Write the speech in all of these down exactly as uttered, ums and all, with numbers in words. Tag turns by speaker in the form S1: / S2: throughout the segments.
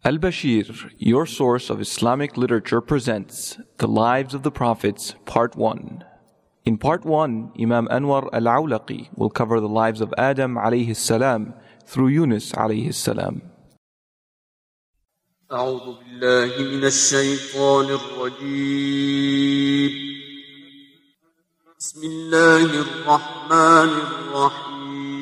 S1: Al-Bashir, your source of Islamic literature, presents The Lives of the Prophets, Part one. In Part one, Imam Anwar al-Awlaqi will cover the lives of Adam alayhi salam through Yunus alayhi salam.
S2: أعوذ بالله من الشيطان الرجيم بسم الله الرحمن الرحيم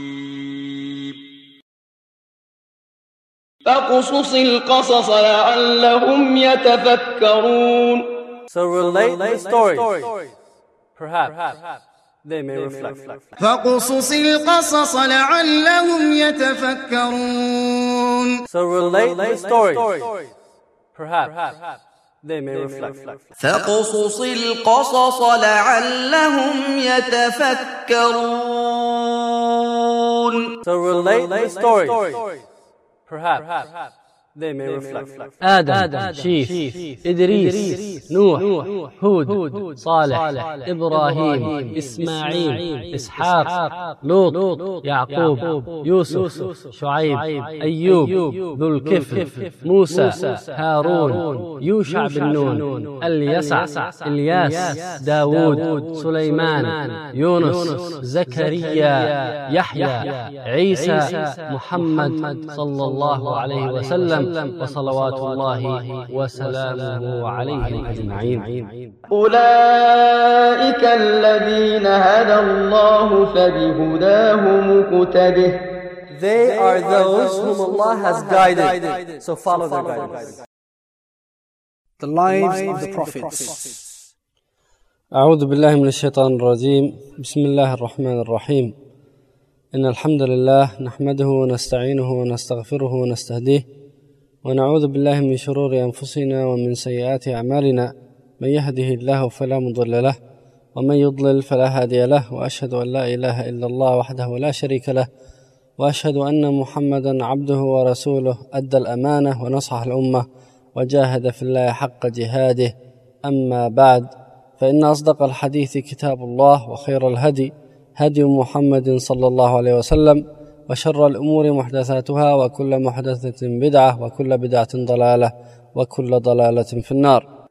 S2: فاقصص القصص لعلهم يتفكرون.
S3: So relate the stories. Perhaps they may reflect.
S4: فاقصص القصص لعلهم يتفكرون.
S3: So relate the stories. Perhaps they may reflect.
S5: فاقصص القصص لعلهم يتفكرون.
S3: So relate the stories. Perhaps they may reflect.
S6: آدم، شيث، إدريس، نوح، هود، صالح، إبراهيم، إسماعيل، إسحاق، لوط، يعقوب، يوسف، شعيب، أيوب، ذو الكفل، موسى، هارون، يوشع بن نون، اليسع، إلياس، داود، سليمان، يونس، زكريا، يحيى، عيسى، محمد صلى الله عليه وسلم وصلوات الله وسلامه عليهم أجمعين.
S2: أولئك الذين هدى الله فبهداه مقتده.
S3: They are those whom Allah has guided, so follow their guidance.
S7: The lives of the prophets.
S6: أعوذ بالله من الشيطان الرجيم. بسم الله الرحمن الرحيم. إن الحمد لله نحمده ونستعينه ونستغفره ونستهديه ونعوذ بالله من شرور أنفسنا ومن سيئات أعمالنا. من يهده الله فلا مضل له ومن يضلل فلا هادي له، وأشهد أن لا إله إلا الله وحده لا شريك له، وأشهد أن محمدا عبده ورسوله أدى الأمانة ونصح الأمة وجاهد في الله حق جهاده. أما بعد، فإن أصدق الحديث كتاب الله، وخير الهدي هدي محمد صلى الله عليه وسلم، وشر الأمور محدثاتها، وكل محدثة بدعة، وكل بدعة ضلالة، وكل ضلالة في النار.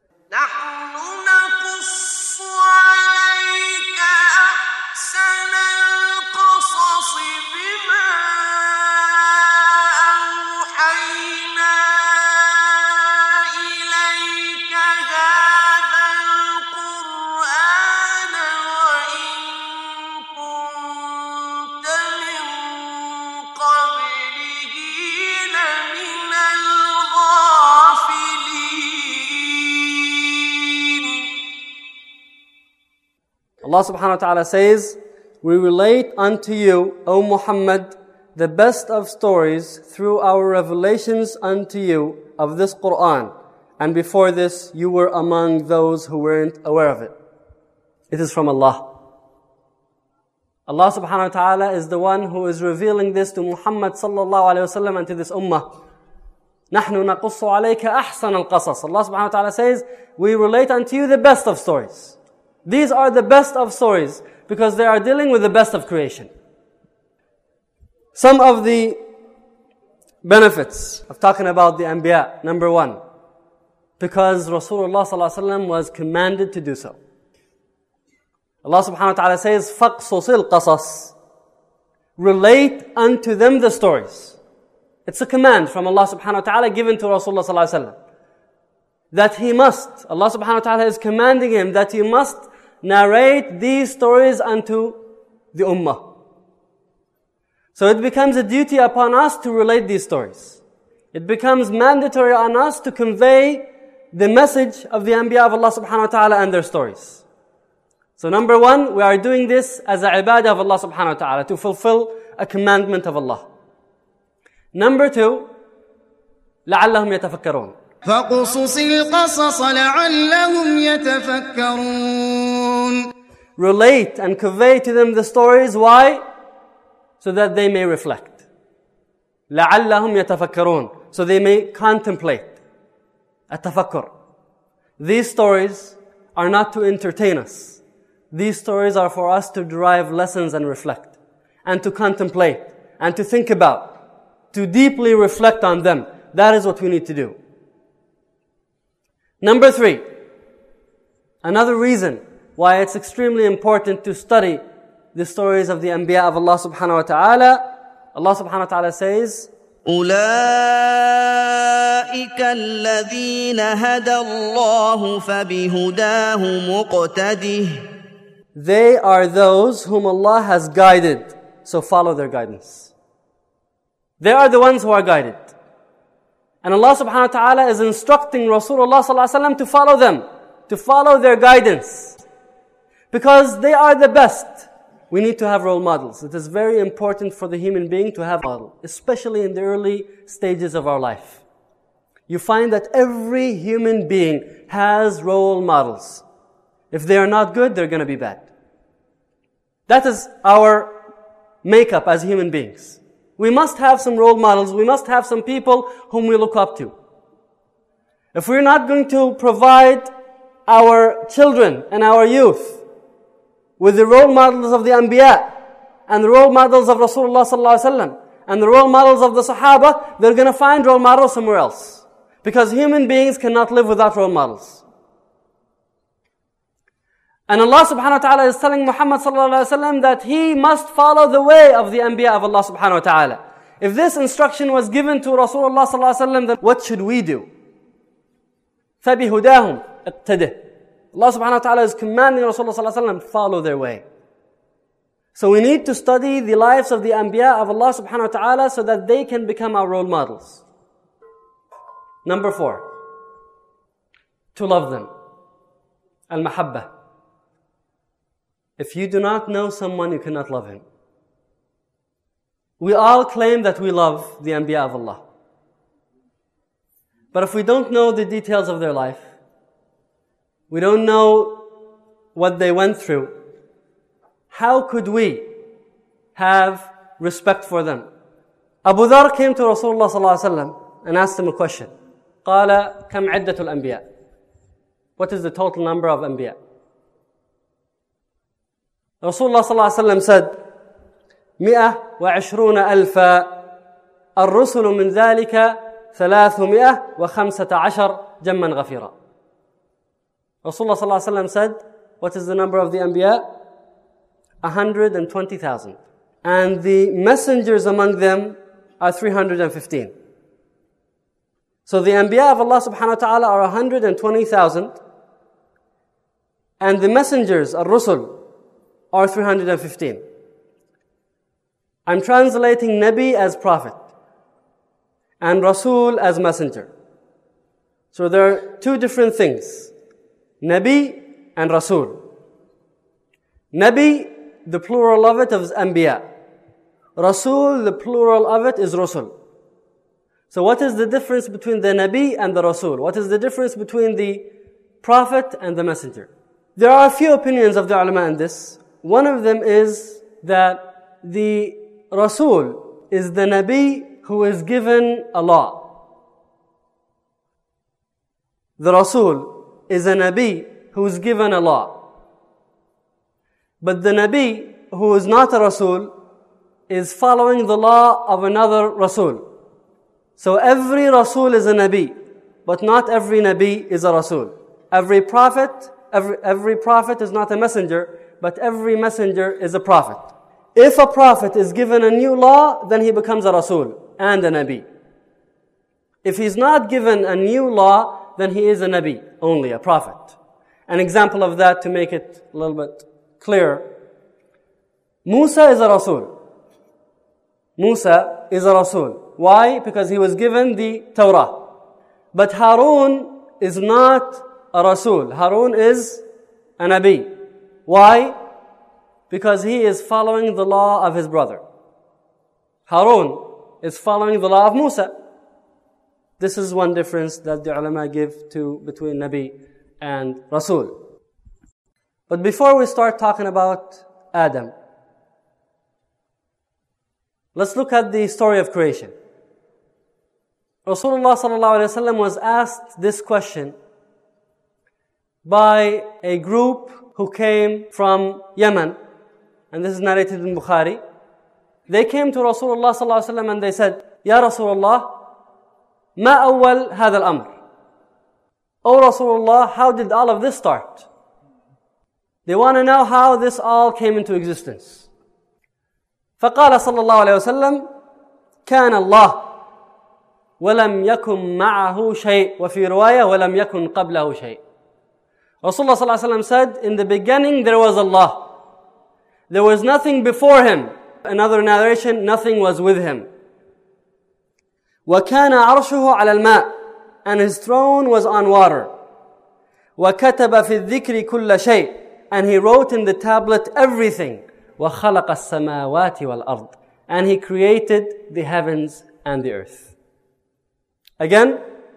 S3: Allah subhanahu wa ta'ala says, we relate unto you, O Muhammad, the best of stories through our revelations unto you of this Qur'an. And before this, you were among those who weren't aware of it. It is from Allah. Allah subhanahu wa ta'ala is the one who is revealing this to Muhammad sallallahu alayhi wa sallam and to this ummah. نَحْنُ نَقُصُّ عَلَيْكَ أَحْسَنَ الْقَصَصِ. Allah subhanahu wa ta'ala says, we relate unto you the best of stories. These are the best of stories because they are dealing with the best of creation. Some of the benefits of talking about the Anbiya. Number one, because Rasulullah sallallahu alaihi wasallam was commanded to do so. Allah subhanahu wa ta'ala says, فَقْصُصِ الْقَصَصِ. Relate unto them the stories. It's a command from Allah subhanahu wa ta'ala given to Rasulullah sallallahu alaihi wasallam. That he must, Allah subhanahu wa ta'ala is commanding him that he must narrate these stories unto the ummah. So it becomes a duty upon us to relate these stories. It becomes mandatory on us to convey the message of the Anbiya of Allah subhanahu wa ta'ala and their stories. So number one, we are doing this as a ibadah of Allah subhanahu wa ta'ala, to fulfill a commandment of Allah. Number two, لَعَلَّهُمْ يَتَفَكَّرُونَ.
S4: فاقصص القصص لعلهم يتفكرون.
S3: Relate and convey to them the stories. Why? So that they may reflect. لعلهم يتفكرون. So they may contemplate. التفكر. These stories are not to entertain us. These stories are for us to derive lessons and reflect. And to contemplate. And to think about. To deeply reflect on them. That is what we need to do. Number three, another reason why it's extremely important to study the stories of the Anbiya of Allah subhanahu wa ta'ala. Allah subhanahu wa ta'ala says,
S5: أولئك الذين هدى الله فبهداه مقتده.
S3: They are those whom Allah has guided, so follow their guidance. They are the ones who are guided. And Allah subhanahu wa ta'ala is instructing Rasulullah sallallahu alaihi wasallam to follow them, to follow their guidance. Because they are the best. We need to have role models. It is very important for the human being to have a model, especially in the early stages of our life. You find that every human being has role models. If they are not good, they're going to be bad. That is our makeup as human beings. We must have some role models. We must have some people whom we look up to. If we're not going to provide our children and our youth with the role models of the Anbiya and the role models of Rasulullah sallallahu alaihi wasallam and the role models of the Sahaba, they're going to find role models somewhere else. Because human beings cannot live without role models. And Allah subhanahu wa ta'ala is telling Muhammad sallallahu alaihi wasallam that he must follow the way of the Anbiya of Allah subhanahu wa ta'ala. If this instruction was given to Rasulullah sallallahu alaihi wasallam, then what should we do? فَبِهُدَاهُمْ اقْتَدِهِ. Allah subhanahu wa ta'ala is commanding Rasulullah sallallahu alaihi wasallam, follow their way. So we need to study the lives of the Anbiya of Allah subhanahu wa ta'ala so that they can become our role models. Number four, to love them. Al-Mahabba. If you do not know someone, you cannot love him. We all claim that we love the Anbiya of Allah. But if we don't know the details of their life, we don't know what they went through, how could we have respect for them? Abu Dhar came to Rasulullah sallallahu alaihi wasallam and asked him a question. قال كم عدة الأنبياء? What is the total number of Anbiya? Rasulullah sallallahu alaihi wasallam said, مئة وعشرون ألفا الرسل من ذلك ثلاثمائة وخمسة عشر جما غفيرا. Rasulullah sallallahu alaihi wasallam said, what is the number of the Anbiya? one hundred twenty thousand. And the messengers among them are three hundred fifteen. So the Anbiya of Allah subhanahu wa ta'ala are one hundred twenty thousand. And the messengers, ar-Rusul, are three hundred fifteen. I'm translating Nabi as prophet and Rasul as messenger. So there are two different things. Nabi and Rasul. Nabi, the plural of it is Anbiya. Rasul, the plural of it is Rusul. So what is the difference between the Nabi and the Rasul? What is the difference between the prophet and the messenger? There are a few opinions of the ulama in this. One of them is that the Rasul is the Nabi who is given a law. The Rasul is a Nabi who is given a law. But the Nabi who is not a Rasul is following the law of another Rasul. So every Rasul is a Nabi, but not every Nabi is a Rasul. Every prophet, every, every prophet is not a messenger, but every messenger is a prophet. If a prophet is given a new law, then he becomes a Rasul and a Nabi. If he's not given a new law, then he is a Nabi, only a prophet. An example of that, to make it a little bit clearer, Musa is a Rasul. Musa is a Rasul. Why? Because he was given the Torah. But Harun is not a Rasul. Harun is a Nabi. Why? Because he is following the law of his brother. Harun is following the law of Musa. This is one difference that the ulama give to between Nabi and Rasul. But before we start talking about Adam, let's look at the story of creation. Rasulullah sallallahu alaihi wasallam was asked this question by a group who came from Yemen, and this is narrated in Bukhari. They came to Rasulullah sallallahu alaihi wasallam and they said, Ya Rasulullah, ما أول هذا الأمر? O Rasulullah, how did all of this start? They want to know how this all came into existence. فقال صلى الله عليه وسلم كان الله ولم يكن معه شيء وفي رواية ولم يكن قبله شيء. Rasulullah صلى الله عليه وسلم said, in the beginning there was Allah. There was nothing before him. Another narration, nothing was with him. وكان عرشه على الماء, and his throne was on water. وكتب في الذكر كل شيء, and he wrote in the tablet everything. وخلق السماوات والأرض, and he created the heavens and the earth. Again,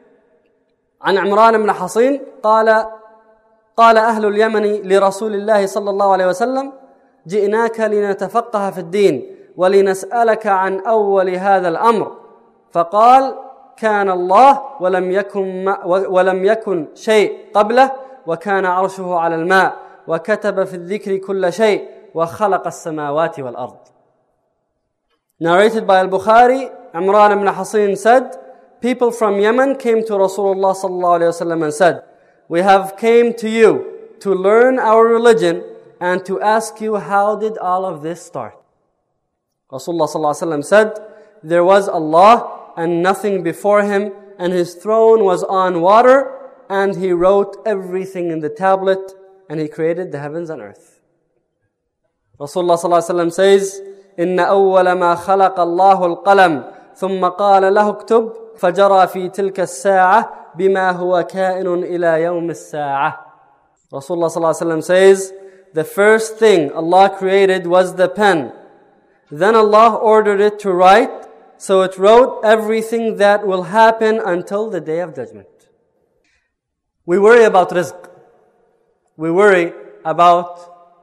S3: عن عمران بن حصين قال قال أهل اليمن لرسول الله صلى الله عليه وسلم جئناك لنتفقه في الدين ولنسألك عن أول هذا الأمر. فقال كان الله ولم يكن ولم يكن شيء قبله وكان عرشه على الماء وكتب في الذكر كل شيء وخلق السماوات والأرض. Narrated by Al-Bukhari, Imran ibn Hasin said, people from Yemen came to Rasulullah sallallahu alayhi wasallam and said, we have came to you to learn our religion and to ask you, how did all of this start? Rasulullah sallallahu alayhi wasallam said, there was Allah and nothing before him, and his throne was on water, and he wrote everything in the tablet, and he created the heavens and earth. Rasulullah sallallahu alayhi wasallam says, إن أول ما خلق الله القلم ثم قال له اكتب فجرى في تلك الساعة بما هو كائن إلى يوم الساعة. Rasulullah sallallahu alayhi wasallam says, the first thing Allah created was the pen. Then Allah ordered it to write, so it wrote everything that will happen until the day of judgment. We worry about rizq. We worry about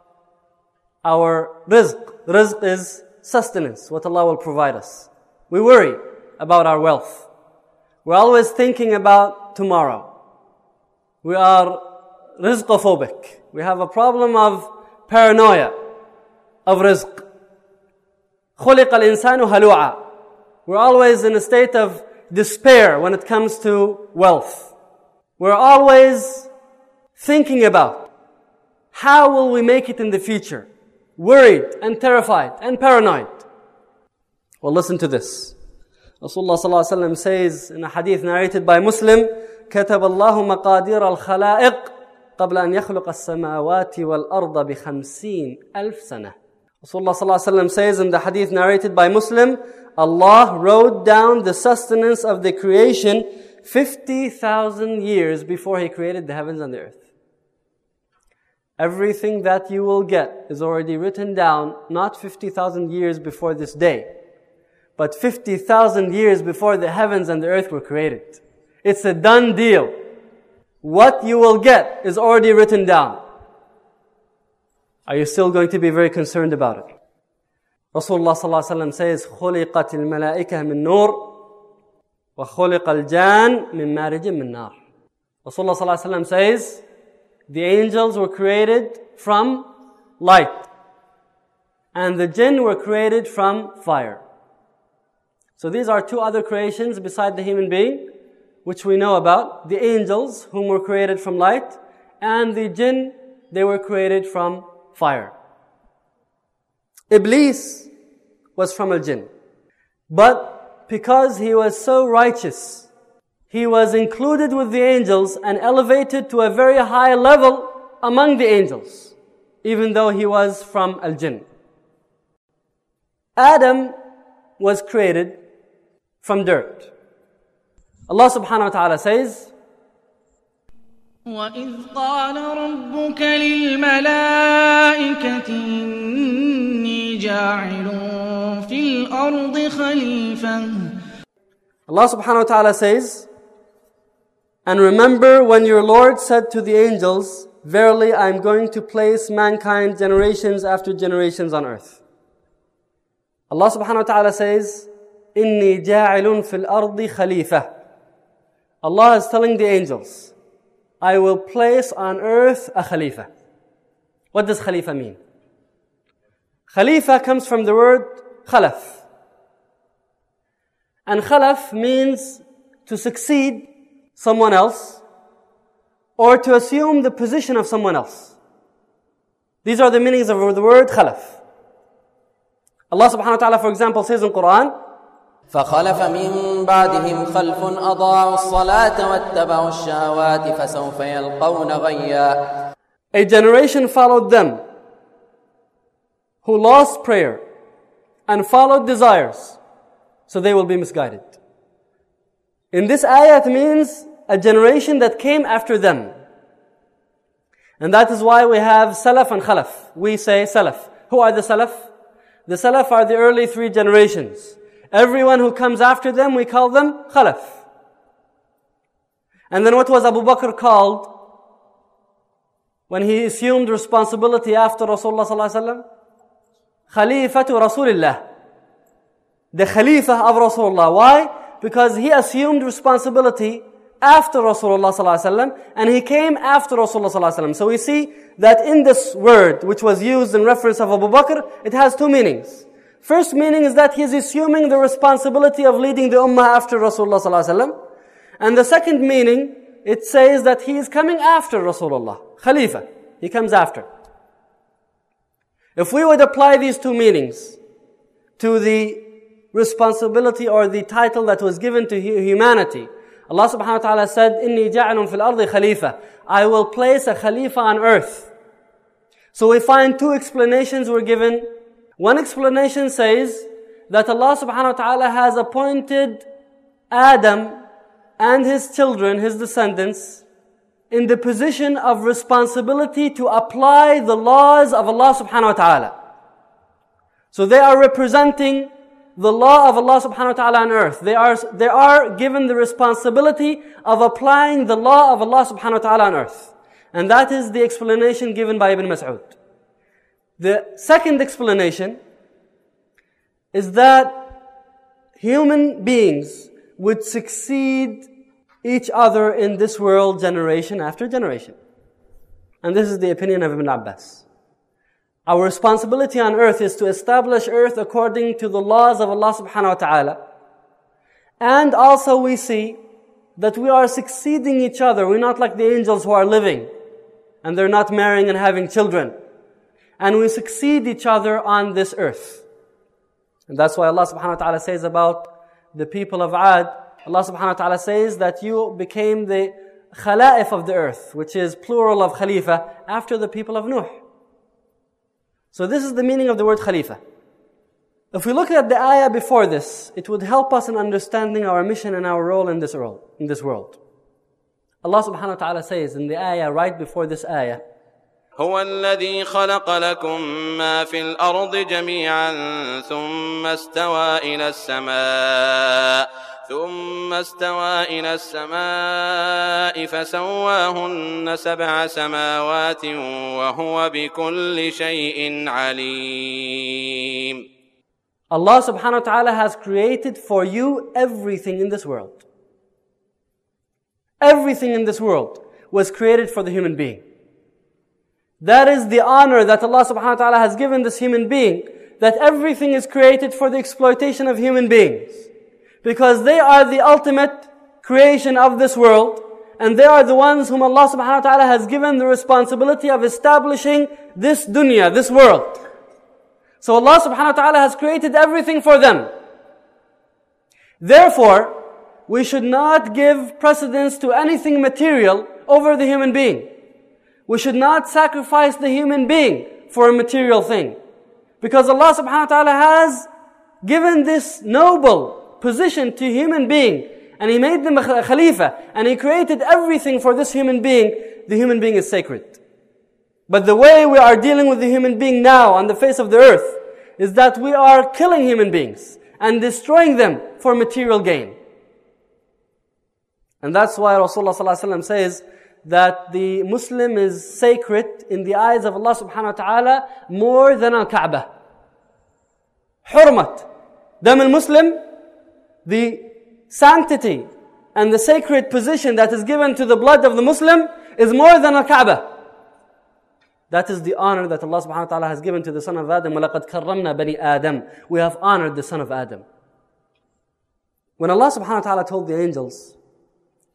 S3: our rizq. Rizq is sustenance, what Allah will provide us. We worry about our wealth. We're always thinking about tomorrow. We are rizqophobic. We have a problem of paranoia of rizq. خُلِقَ الْإِنسَانُ هَلُوعًا. We're always in a state of despair when it comes to wealth. We're always thinking about how will we make it in the future. Worried and terrified and paranoid. Well, listen to this. Rasulullah sallallahu alaihi wasallam says in a hadith narrated by Muslim, كتب الله مقادير الخلائق قبل أن يخلق السماوات والأرض بخمسين ألف سنة. Rasulullah sallallahu alaihi wasallam says in the hadith narrated by Muslim, Allah wrote down the sustenance of the creation fifty thousand years before He created the heavens and the earth. Everything that you will get is already written down, not fifty thousand years before this day, but fifty thousand years before the heavens and the earth were created. It's a done deal. What you will get is already written down. Are you still going to be very concerned about it? Rasulullah sallallahu alaihi wasallam says, خُلِقَتِ الْمَلَائِكَةِ مِن نُور وَخُلِقَ الْجَانُ مِن مَارِجٍ مِن نَار. Rasulullah sallallahu alaihi wasallam says, the angels were created from light, and the jinn were created from fire. So these are two other creations beside the human being, which we know about. The angels, whom were created from light, and the jinn, they were created from fire. Iblis was from a jinn. But because he was so righteous, he was included with the angels and elevated to a very high level among the angels, even though he was from al-jinn. Adam was created from dirt. Allah subhanahu wa ta'ala says,
S4: وَإِذْ قَالَ رَبُّكَ لِلْمَلَائِكَةِ إِنِّي جَاعِلٌ فِي الْأَرْضِ خَلِيفَةً.
S3: Allah subhanahu wa ta'ala says, and remember when your Lord said to the angels, verily I am going to place mankind generations after generations on earth. Allah subhanahu wa ta'ala says, إِنِّي جَاعِلٌ فِي الْأَرْضِ خَلِيفَةً. Allah is telling the angels, I will place on earth a Khalifa. What does Khalifa mean? Khalifa comes from the word Khalaf. And Khalaf means to succeed someone else or to assume the position of someone else. These are the meanings of the word khalaf. Allah subhanahu wa ta'ala, for example, says in Quran,
S8: فخلف من بعدهم خلف أضاعوا الصلاة واتبعوا الشهوات فسوف يلقون غيا.
S3: A generation followed them who lost prayer and followed desires, so they will be misguided. In this ayat means a generation that came after them. And that is why we have Salaf and Khalaf. We say Salaf. Who are the Salaf? The Salaf are the early three generations. Everyone who comes after them, we call them Khalaf. And then what was Abu Bakr called when he assumed responsibility after Rasulullah sallallahu alaihi wasallam? Khalifatu Rasulillah. The Khalifa of Rasulullah. Why? Because he assumed responsibility after Rasulullah sallallahu alaihi wasallam, and he came after Rasulullah sallallahu alaihi wasallam. So we see that in this word, which was used in reference of Abu Bakr, it has two meanings. First meaning is that he is assuming the responsibility of leading the ummah after Rasulullah sallallahu alaihi wasallam. And the second meaning, it says that he is coming after Rasulullah. Khalifa. He comes after. If we would apply these two meanings to the responsibility or the title that was given to humanity, Allah subhanahu wa ta'ala said, إِنِّي جَعْلٌ فِي الْأَرْضِ خَلِيفَةً. I will place a Khalifa on earth. So we find two explanations were given. One explanation says that Allah subhanahu wa ta'ala has appointed Adam and his children, his descendants, in the position of responsibility to apply the laws of Allah subhanahu wa ta'ala. So they are representing the law of Allah subhanahu wa ta'ala on earth. They are, they are given the responsibility of applying the law of Allah subhanahu wa ta'ala on earth. And that is the explanation given by Ibn Mas'ud. The second explanation is that human beings would succeed each other in this world generation after generation. And this is the opinion of Ibn Abbas. Our responsibility on earth is to establish earth according to the laws of Allah subhanahu wa ta'ala. And also we see that we are succeeding each other. We're not like the angels who are living and they're not marrying and having children. And we succeed each other on this earth. And that's why Allah subhanahu wa ta'ala says about the people of Ad, Allah subhanahu wa ta'ala says that you became the khala'if of the earth, which is plural of khalifa, after the people of Nuh. So this is the meaning of the word Khalifa. If we look at the ayah before this, it would help us in understanding our mission and our role in this world. In this world. Allah subhanahu wa ta'ala says in the ayah right before this ayah,
S9: هو الذي خلق لكم ما في الأرض جميعا ثم استوى إلى السماء ثم استوى إلى السماء فسواهن سبع سماوات وهو بكل شيء عليم.
S3: Allah subhanahu wa ta'ala has created for you everything in this world. Everything in this world was created for the human being. That is the honor that Allah subhanahu wa ta'ala has given this human being, that everything is created for the exploitation of human beings. Because they are the ultimate creation of this world, and they are the ones whom Allah subhanahu wa ta'ala has given the responsibility of establishing this dunya, this world. So Allah subhanahu wa ta'ala has created everything for them. Therefore, we should not give precedence to anything material over the human being. We should not sacrifice the human being for a material thing. Because Allah subhanahu wa ta'ala has given this noble position to human being, and He made them a Khalifa, and He created everything for this human being. The human being is sacred. But the way we are dealing with the human being now on the face of the earth is that we are killing human beings and destroying them for material gain. And that's why Rasulullah sallallahu alaihi wasallam says that the Muslim is sacred in the eyes of Allah subhanahu wa ta'ala more than al-Kaaba. Hurmat. Dam al-Muslim, the sanctity and the sacred position that is given to the blood of the Muslim is more than al-Kaaba. That is the honor that Allah subhanahu wa ta'ala has given to the son of Adam. وَلَقَدْ كَرَّمْنَا بَنِي آدَمَ. We have honored the son of Adam. When Allah subhanahu wa ta'ala told the angels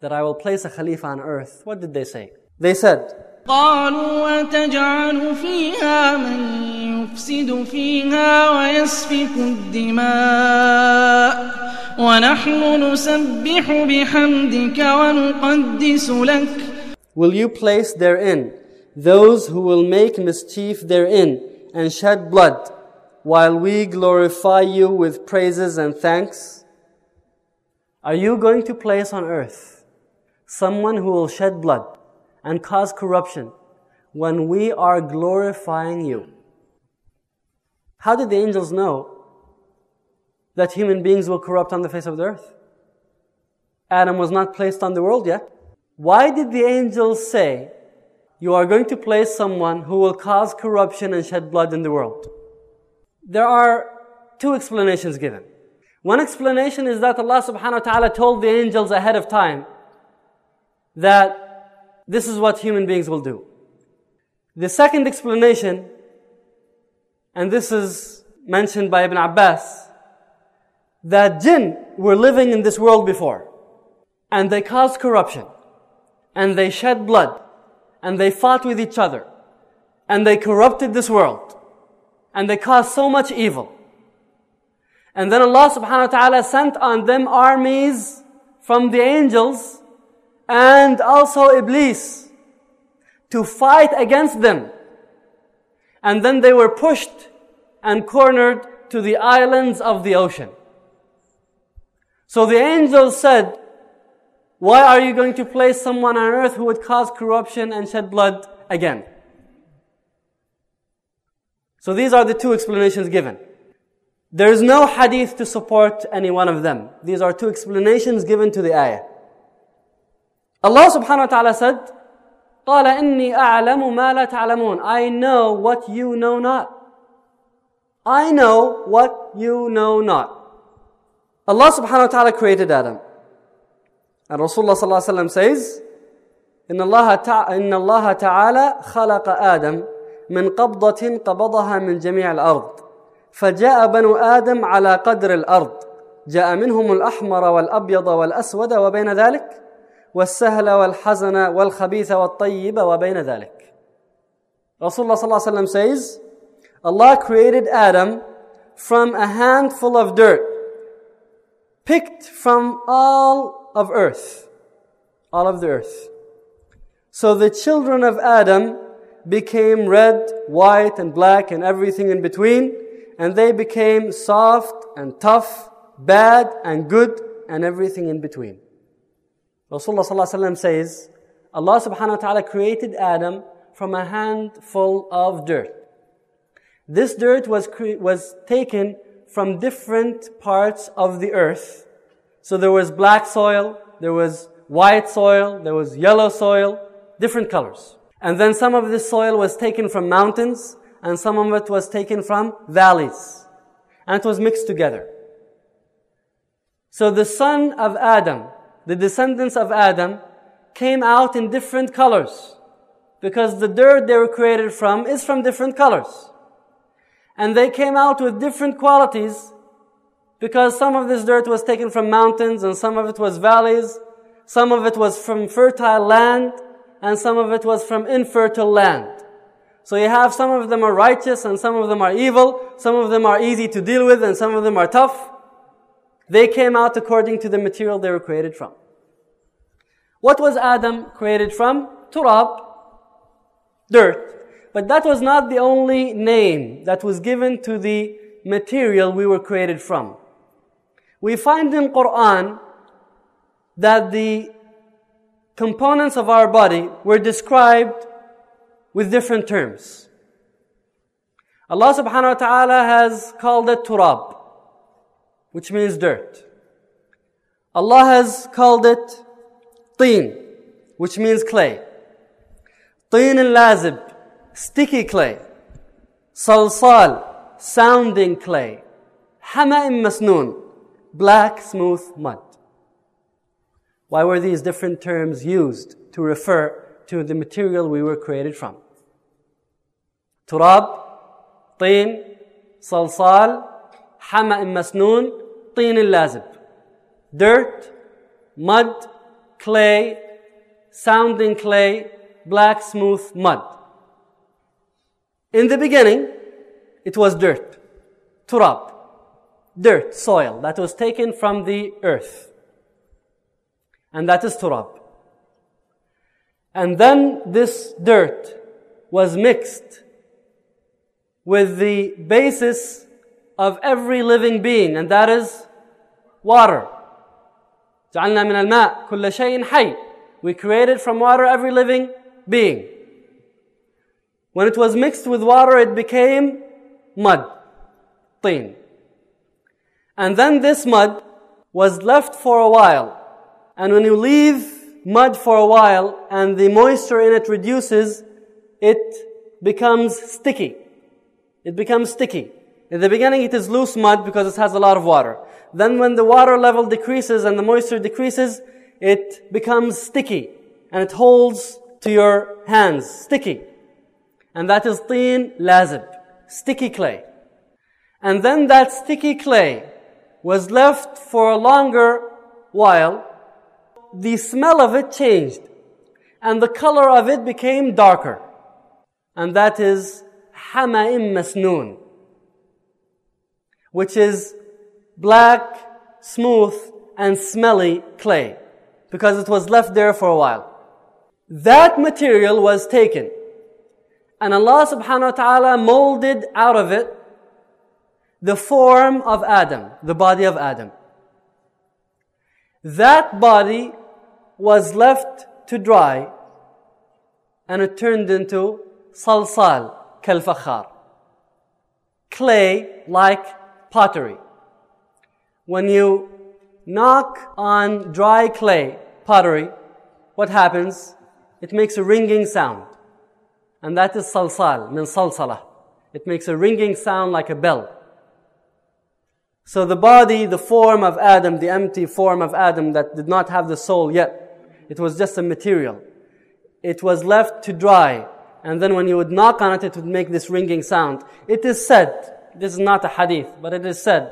S3: that I will place a Khalifa on earth, what did they say? They said,
S4: قالوا وتجعل فيها من يفسد فيها ويسفك الدماء ونحن نسبح بحمدك ونقدس لك.
S3: Will you place therein those who will make mischief therein and shed blood, while we glorify you with praises and thanks? Are you going to place on earth someone who will shed blood and cause corruption when we are glorifying you? How did the angels know that human beings will corrupt on the face of the earth? Adam was not placed on the world yet. Why did the angels say, you are going to place someone who will cause corruption and shed blood in the world? There are two explanations given. One explanation is that Allah subhanahu wa ta'ala told the angels ahead of time that this is what human beings will do. The second explanation, and this is mentioned by Ibn Abbas, that jinn were living in this world before, and they caused corruption, and they shed blood, and they fought with each other, and they corrupted this world, and they caused so much evil. And then Allah subhanahu wa ta'ala sent on them armies from the angels and also Iblis to fight against them. And then they were pushed and cornered to the islands of the ocean. So the angels said, why are you going to place someone on earth who would cause corruption and shed blood again? So these are the two explanations given. There is no hadith to support any one of them. These are two explanations given to the ayah. Allah subhanahu wa ta'ala said, قَالَ إِنِّي أَعْلَمُ مَا لَا تَعْلَمُونَ. I know what you know not. I know what you know not. Allah subhanahu wa ta'ala created Adam. And Rasulullah sallallahu alayhi wa sallam says, إِنَّ اللَّهَ تَعَالَى خَلَقَ آدَمَ مِنْ قَبْضَةٍ قَبَضَهَا مِنْ جَمِيعِ الْأَرْضِ فجاء بنو آدم على قدر الأرض جاء منهم الأحمر والأبيض والأسود وبين ذلك والسهل والحزن والخبيث والطيب وبين ذلك. Rasulullah sallallahu alaihi wasallam says, Allah created Adam from a handful of dirt, picked from all of earth, all of the earth. So the children of Adam became red, white, and black, and everything in between. And they became soft and tough, bad and good, and everything in between. Rasulullah sallallahu alaihi wasallam says, Allah subhanahu wa ta'ala created Adam from a handful of dirt. This dirt was, cre- was taken from different parts of the earth. So there was black soil, there was white soil, there was yellow soil, different colors. And then some of this soil was taken from mountains, and some of it was taken from valleys. And it was mixed together. So the son of Adam, the descendants of Adam, came out in different colors. Because the dirt they were created from is from different colors. And they came out with different qualities, because some of this dirt was taken from mountains, and some of it was valleys, some of it was from fertile land, and some of it was from infertile land. So you have some of them are righteous and some of them are evil. Some of them are easy to deal with and some of them are tough. They came out according to the material they were created from. What was Adam created from? Turab, dirt. But that was not the only name that was given to the material we were created from. We find in Quran that the components of our body were described with different terms. Allah subhanahu wa ta'ala has called it turab, which means dirt. Allah has called it teen, which means clay. Teen al-lazib, sticky clay. Salsal, sounding clay. Hama'im masnoon, black, smooth mud. Why were these different terms used to refer to the material we were created from? Turab, teen, salsal, hama'im masnoon, teen al-lazib. Dirt, mud, clay, sounding clay, black, smooth mud. In the beginning, it was dirt, turab, dirt, soil that was taken from the earth. And that is turab. And then this dirt was mixed with the basis of every living being, and that is water. جعلنا من الماء كل شيء حي. We created from water every living being. When it was mixed with water, it became mud, طين. And then this mud was left for a while. And when you leave mud for a while and the moisture in it reduces, it becomes sticky. It becomes sticky. In the beginning, it is loose mud because it has a lot of water. Then when the water level decreases and the moisture decreases, it becomes sticky. And it holds to your hands, sticky. And that is طين لازب, sticky clay. And then that sticky clay was left for a longer while. The smell of it changed. And the color of it became darker. And that is حمائم مسنون, which is black, smooth, and smelly clay, because it was left there for a while. That material was taken, and Allah subhanahu wa ta'ala molded out of it the form of Adam, the body of Adam. That body was left to dry, and it turned into salsal kalfakhar, clay like pottery. When you knock on dry clay, pottery, what happens? It makes a ringing sound. And that is salsal, min salsalah. It makes a ringing sound like a bell. So the body, the form of Adam, the empty form of Adam that did not have the soul yet, it was just a material. It was left to dry. And then when you would knock on it, it would make this ringing sound. It is said, this is not a hadith, but it is said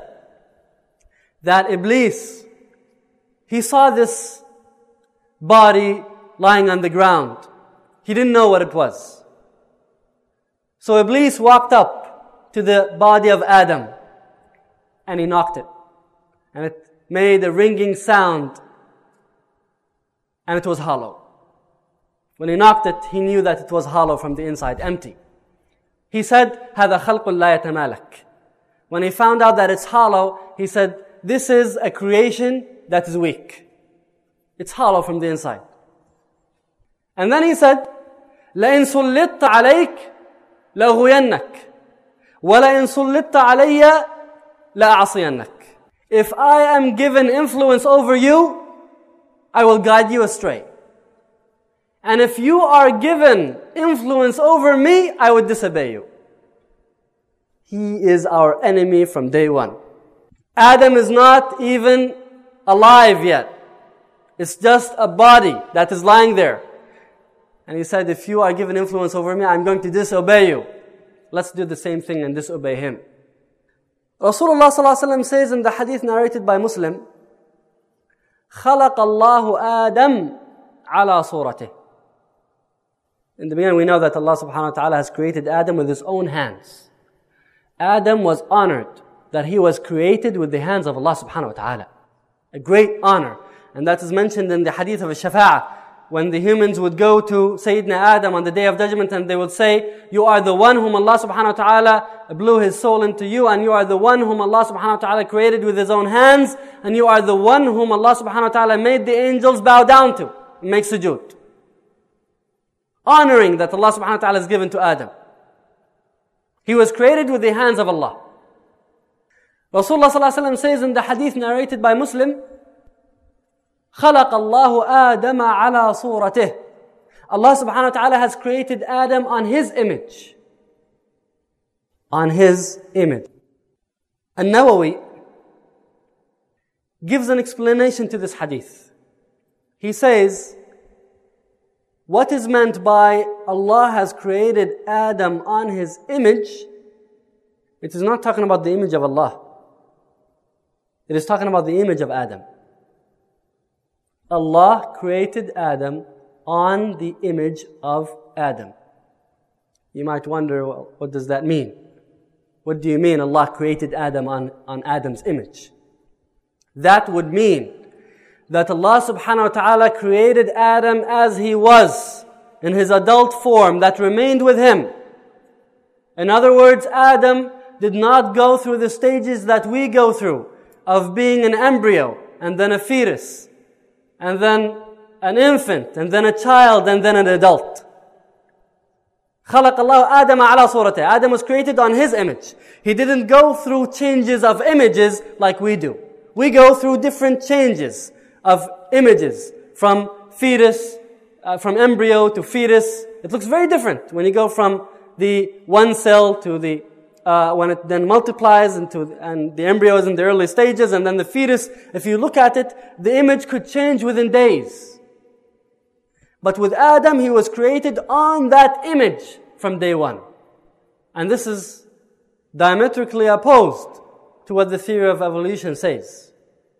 S3: that Iblis, he saw this body lying on the ground. He didn't know what it was. So Iblis walked up to the body of Adam and he knocked it. And it made a ringing sound and it was hollow. When he knocked it, he knew that it was hollow from the inside, empty. He said, هَذَا خَلْقٌ لَا يَتَمَالَكْ. When he found out that it's hollow, he said, this is a creation that is weak. It's hollow from the inside. And then he said, لَإِن سُلِّطْتَ عَلَيْكَ لَأُغْوِيَنَّكَ وَلَإِن سُلِّطْتَ عَلَيَّ لَأَعْصِيَنَّكَ. If I am given influence over you, I will guide you astray. And if you are given influence over me, I would disobey you. He is our enemy from day one. Adam is not even alive yet. It's just a body that is lying there. And he said, if you are given influence over me, I'm going to disobey you. Let's do the same thing and disobey him. Rasulullah sallallahu alaihi wasallam says in the hadith narrated by Muslim, خَلَقَ اللَّهُ آدَمْ عَلَى صُورَتِهِ. In the beginning, we know that Allah subhanahu wa ta'ala has created Adam with his own hands. Adam was honored that he was created with the hands of Allah subhanahu wa ta'ala. A great honor. And that is mentioned in the hadith of Shafa'ah. When the humans would go to Sayyidina Adam on the Day of Judgment and they would say, you are the one whom Allah subhanahu wa ta'ala blew his soul into you, and you are the one whom Allah subhanahu wa ta'ala created with his own hands, and you are the one whom Allah subhanahu wa ta'ala made the angels bow down to, make sujood. Honoring that Allah subhanahu wa ta'ala has given to Adam. He was created with the hands of Allah. Rasulullah sallallahu alaihi wasallam says in the hadith narrated by Muslim, خَلَقَ اللَّهُ آدَمَ عَلَى صُورَتِهِ. Allah subhanahu wa ta'ala has created Adam on His image. On His image. An-Nawawi gives an explanation to this hadith. He says, what is meant by Allah has created Adam on His image, it is not talking about the image of Allah. It is talking about the image of Adam. Allah created Adam on the image of Adam. You might wonder, well, what does that mean? What do you mean Allah created Adam on, on Adam's image? That would mean that Allah subhanahu wa ta'ala created Adam as he was, in his adult form that remained with him. In other words, Adam did not go through the stages that we go through of being an embryo, and then a fetus, and then an infant, and then a child, and then an adult. خلق الله آدم على صورته. Adam was created on his image. He didn't go through changes of images like we do. We go through different changes of images from fetus, uh, from embryo to fetus. It looks very different when you go from the one cell to the uh, when it then multiplies into and the embryo is in the early stages, and then the fetus. If you look at it, the image could change within days. But with Adam, he was created on that image from day one. And this is diametrically opposed to what the theory of evolution says.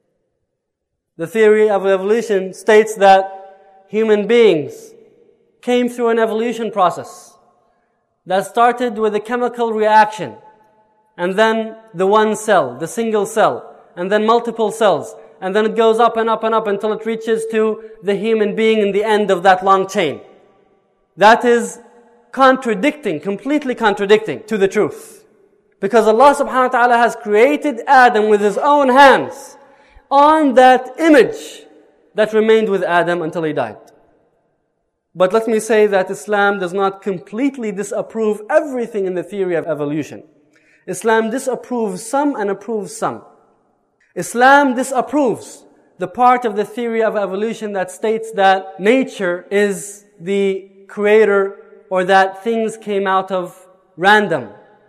S3: The theory of evolution states that human beings came through an evolution process that started with a chemical reaction, and then the one cell, the single cell, and then multiple cells, and then it goes up and up and up until it reaches to the human being in the end of that long chain. That is contradicting, completely contradicting to the truth. Because Allah subhanahu wa ta'ala has created Adam with His own hands on that image that remained with Adam until he died. But let me say that Islam does not completely disapprove everything in the theory of evolution. Islam disapproves some and approves some. Islam disapproves the part of the theory of evolution that states that nature is the creator or that things came out of random.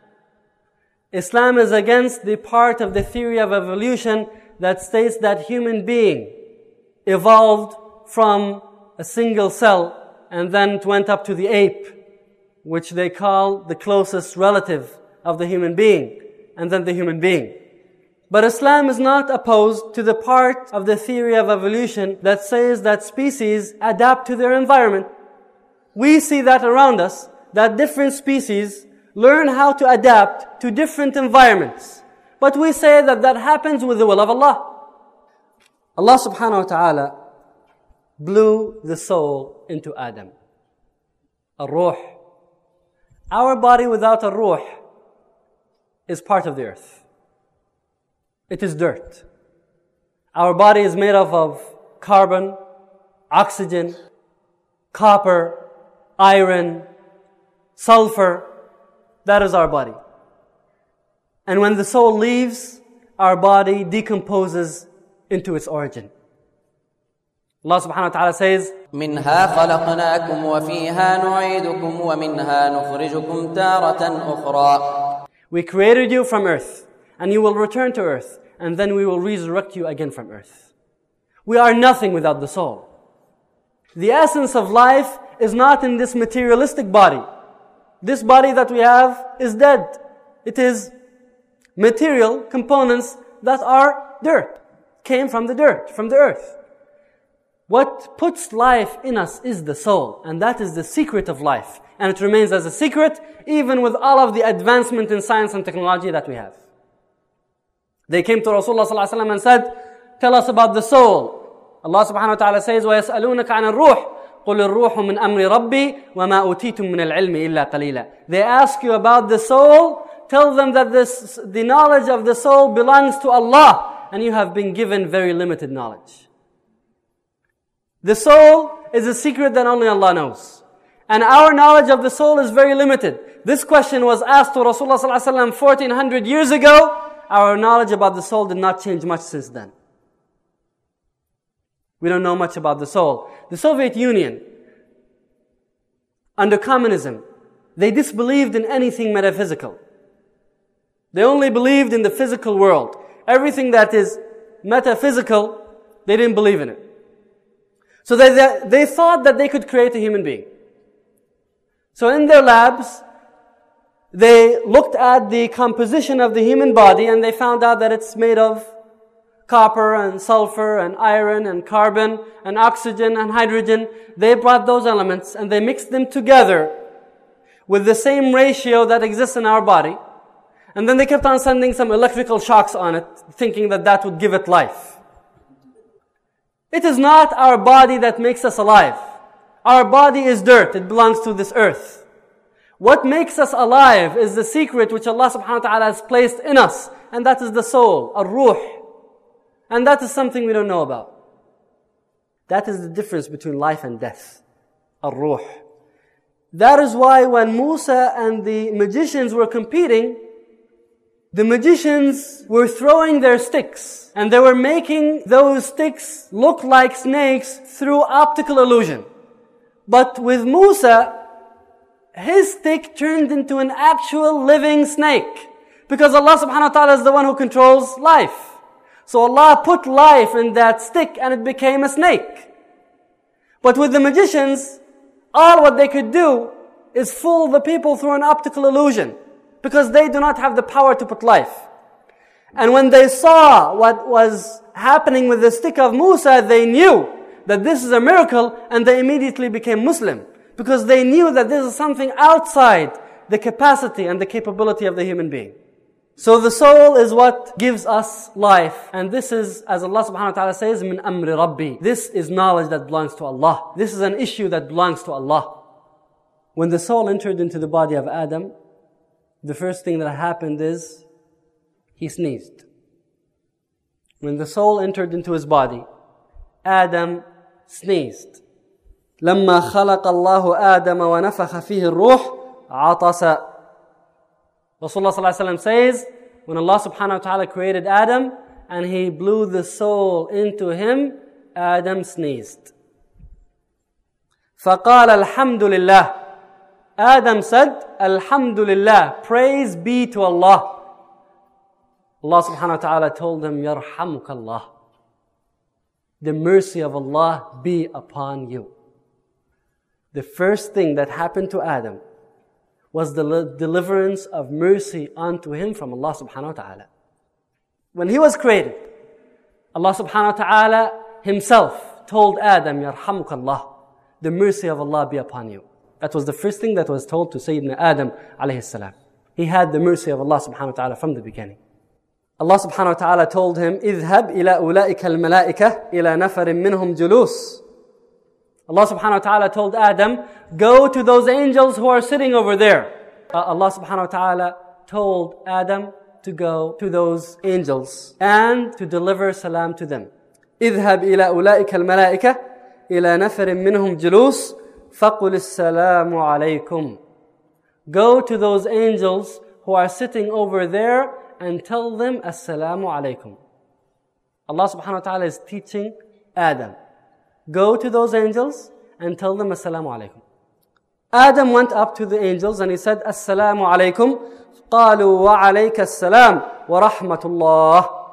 S3: Islam is against the part of the theory of evolution that states that human being evolved from a single cell and then it went up to the ape, which they call the closest relative of the human being, and then the human being. But Islam is not opposed to the part of the theory of evolution that says that species adapt to their environment. We see that around us, that different species learn how to adapt to different environments. But we say that that happens with the will of Allah. Allah subhanahu wa ta'ala blew the soul into Adam. Ar-Ruh. Our body without a ruh is part of the earth. It is dirt. Our body is made up of carbon, oxygen, copper, iron, sulfur. That is our body. And when the soul leaves, our body decomposes into its origin. Allah subhanahu wa ta'ala says,
S8: منها خلقناكم وفيها نعيدكم ومنها نخرجكم تارة أخرى.
S3: We created you from earth, and you will return to earth, and then we will resurrect you again from earth. We are nothing without the soul. The essence of life is not in this materialistic body. This body that we have is dead. It is material components that are dirt, came from the dirt, from the earth. What puts life in us is the soul, and that is the secret of life. And it remains as a secret even with all of the advancement in science and technology that we have. They came to Rasulullah sallallahu alaihi wasallam and said, tell us about the soul. Allah subhanahu wa ta'ala says, وَيَسْأَلُونَكَ عَنِ الرُّوحِ قُلِ الرُّوحُ مِنْ أَمْرِ رَبِّي وَمَا أُوتِيتُم مِنَ الْعِلْمِ إِلَّا قَلِيلًا. They ask you about the soul. Tell them that this, the knowledge of the soul belongs to Allah, and you have been given very limited knowledge. The soul is a secret that only Allah knows. And our knowledge of the soul is very limited. This question was asked to Rasulullah sallallahu alaihi wasallam fourteen hundred years ago. Our knowledge about the soul did not change much since then. We don't know much about the soul. The Soviet Union, under communism, they disbelieved in anything metaphysical. They only believed in the physical world. Everything that is metaphysical, they didn't believe in it. So they, they, they thought that they could create a human being. So in their labs, they looked at the composition of the human body and they found out that it's made of copper and sulfur and iron and carbon and oxygen and hydrogen. They brought those elements and they mixed them together with the same ratio that exists in our body. And then they kept on sending some electrical shocks on it, thinking that that would give it life. It is not our body that makes us alive. Our body is dirt. It belongs to this earth. What makes us alive is the secret which Allah subhanahu wa ta'ala has placed in us. And that is the soul, ar-ruh. And that is something we don't know about. That is the difference between life and death. Ar-ruh. That is why when Musa and the magicians were competing, the magicians were throwing their sticks. And they were making those sticks look like snakes through optical illusion. But with Musa, his stick turned into an actual living snake. Because Allah subhanahu wa ta'ala is the one who controls life. So Allah put life in that stick and it became a snake. But with the magicians, all what they could do is fool the people through an optical illusion. Because they do not have the power to put life. And when they saw what was happening with the stick of Musa, they knew that this is a miracle and they immediately became Muslim. Because they knew that this is something outside the capacity and the capability of the human being. So the soul is what gives us life. And this is, as Allah subhanahu wa ta'ala says, min amri rabbi. This is knowledge that belongs to Allah. This is an issue that belongs to Allah. When the soul entered into the body of Adam, the first thing that happened is, he sneezed. When the soul entered into his body, Adam sneezed. لما خلق الله آدم ونفخ فيه الروح عطس. Rasulullah sallallahu alaihi wasallam says, when Allah subhanahu wa ta'ala created Adam and He blew the soul into him, Adam sneezed. فقال الحمد لله. Adam said, Alhamdulillah, praise be to Allah. Allah subhanahu wa ta'ala told him, يرحمك الله. The mercy of Allah be upon you. The first thing that happened to Adam was the deliverance of mercy unto him from Allah subhanahu wa ta'ala. When he was created, Allah subhanahu wa ta'ala himself told Adam, يرحمك الله. The mercy of Allah be upon you. That was the first thing that was told to Sayyidina Adam alayhi salam. He had the mercy of Allah subhanahu wa ta'ala from the beginning. Allah subhanahu wa ta'ala told him, اذهب إلى أولئك الملائكة إلى نفر منهم جلوس. Allah subhanahu wa ta'ala told Adam, go to those angels who are sitting over there. Uh, Allah subhanahu wa ta'ala told Adam to go to those angels and to deliver salam to them. اذهب إلى أولئك الملائكة إلى نفر منهم جلوس فقل السلام عليكم. Go to those angels who are sitting over there and tell them Assalamu alaikum. Allah subhanahu wa ta'ala is teaching Adam. Go to those angels and tell them Assalamu alaikum. Adam went up to the angels and he said Assalamu alaikum. قالوا وعليك السلام ورحمة الله.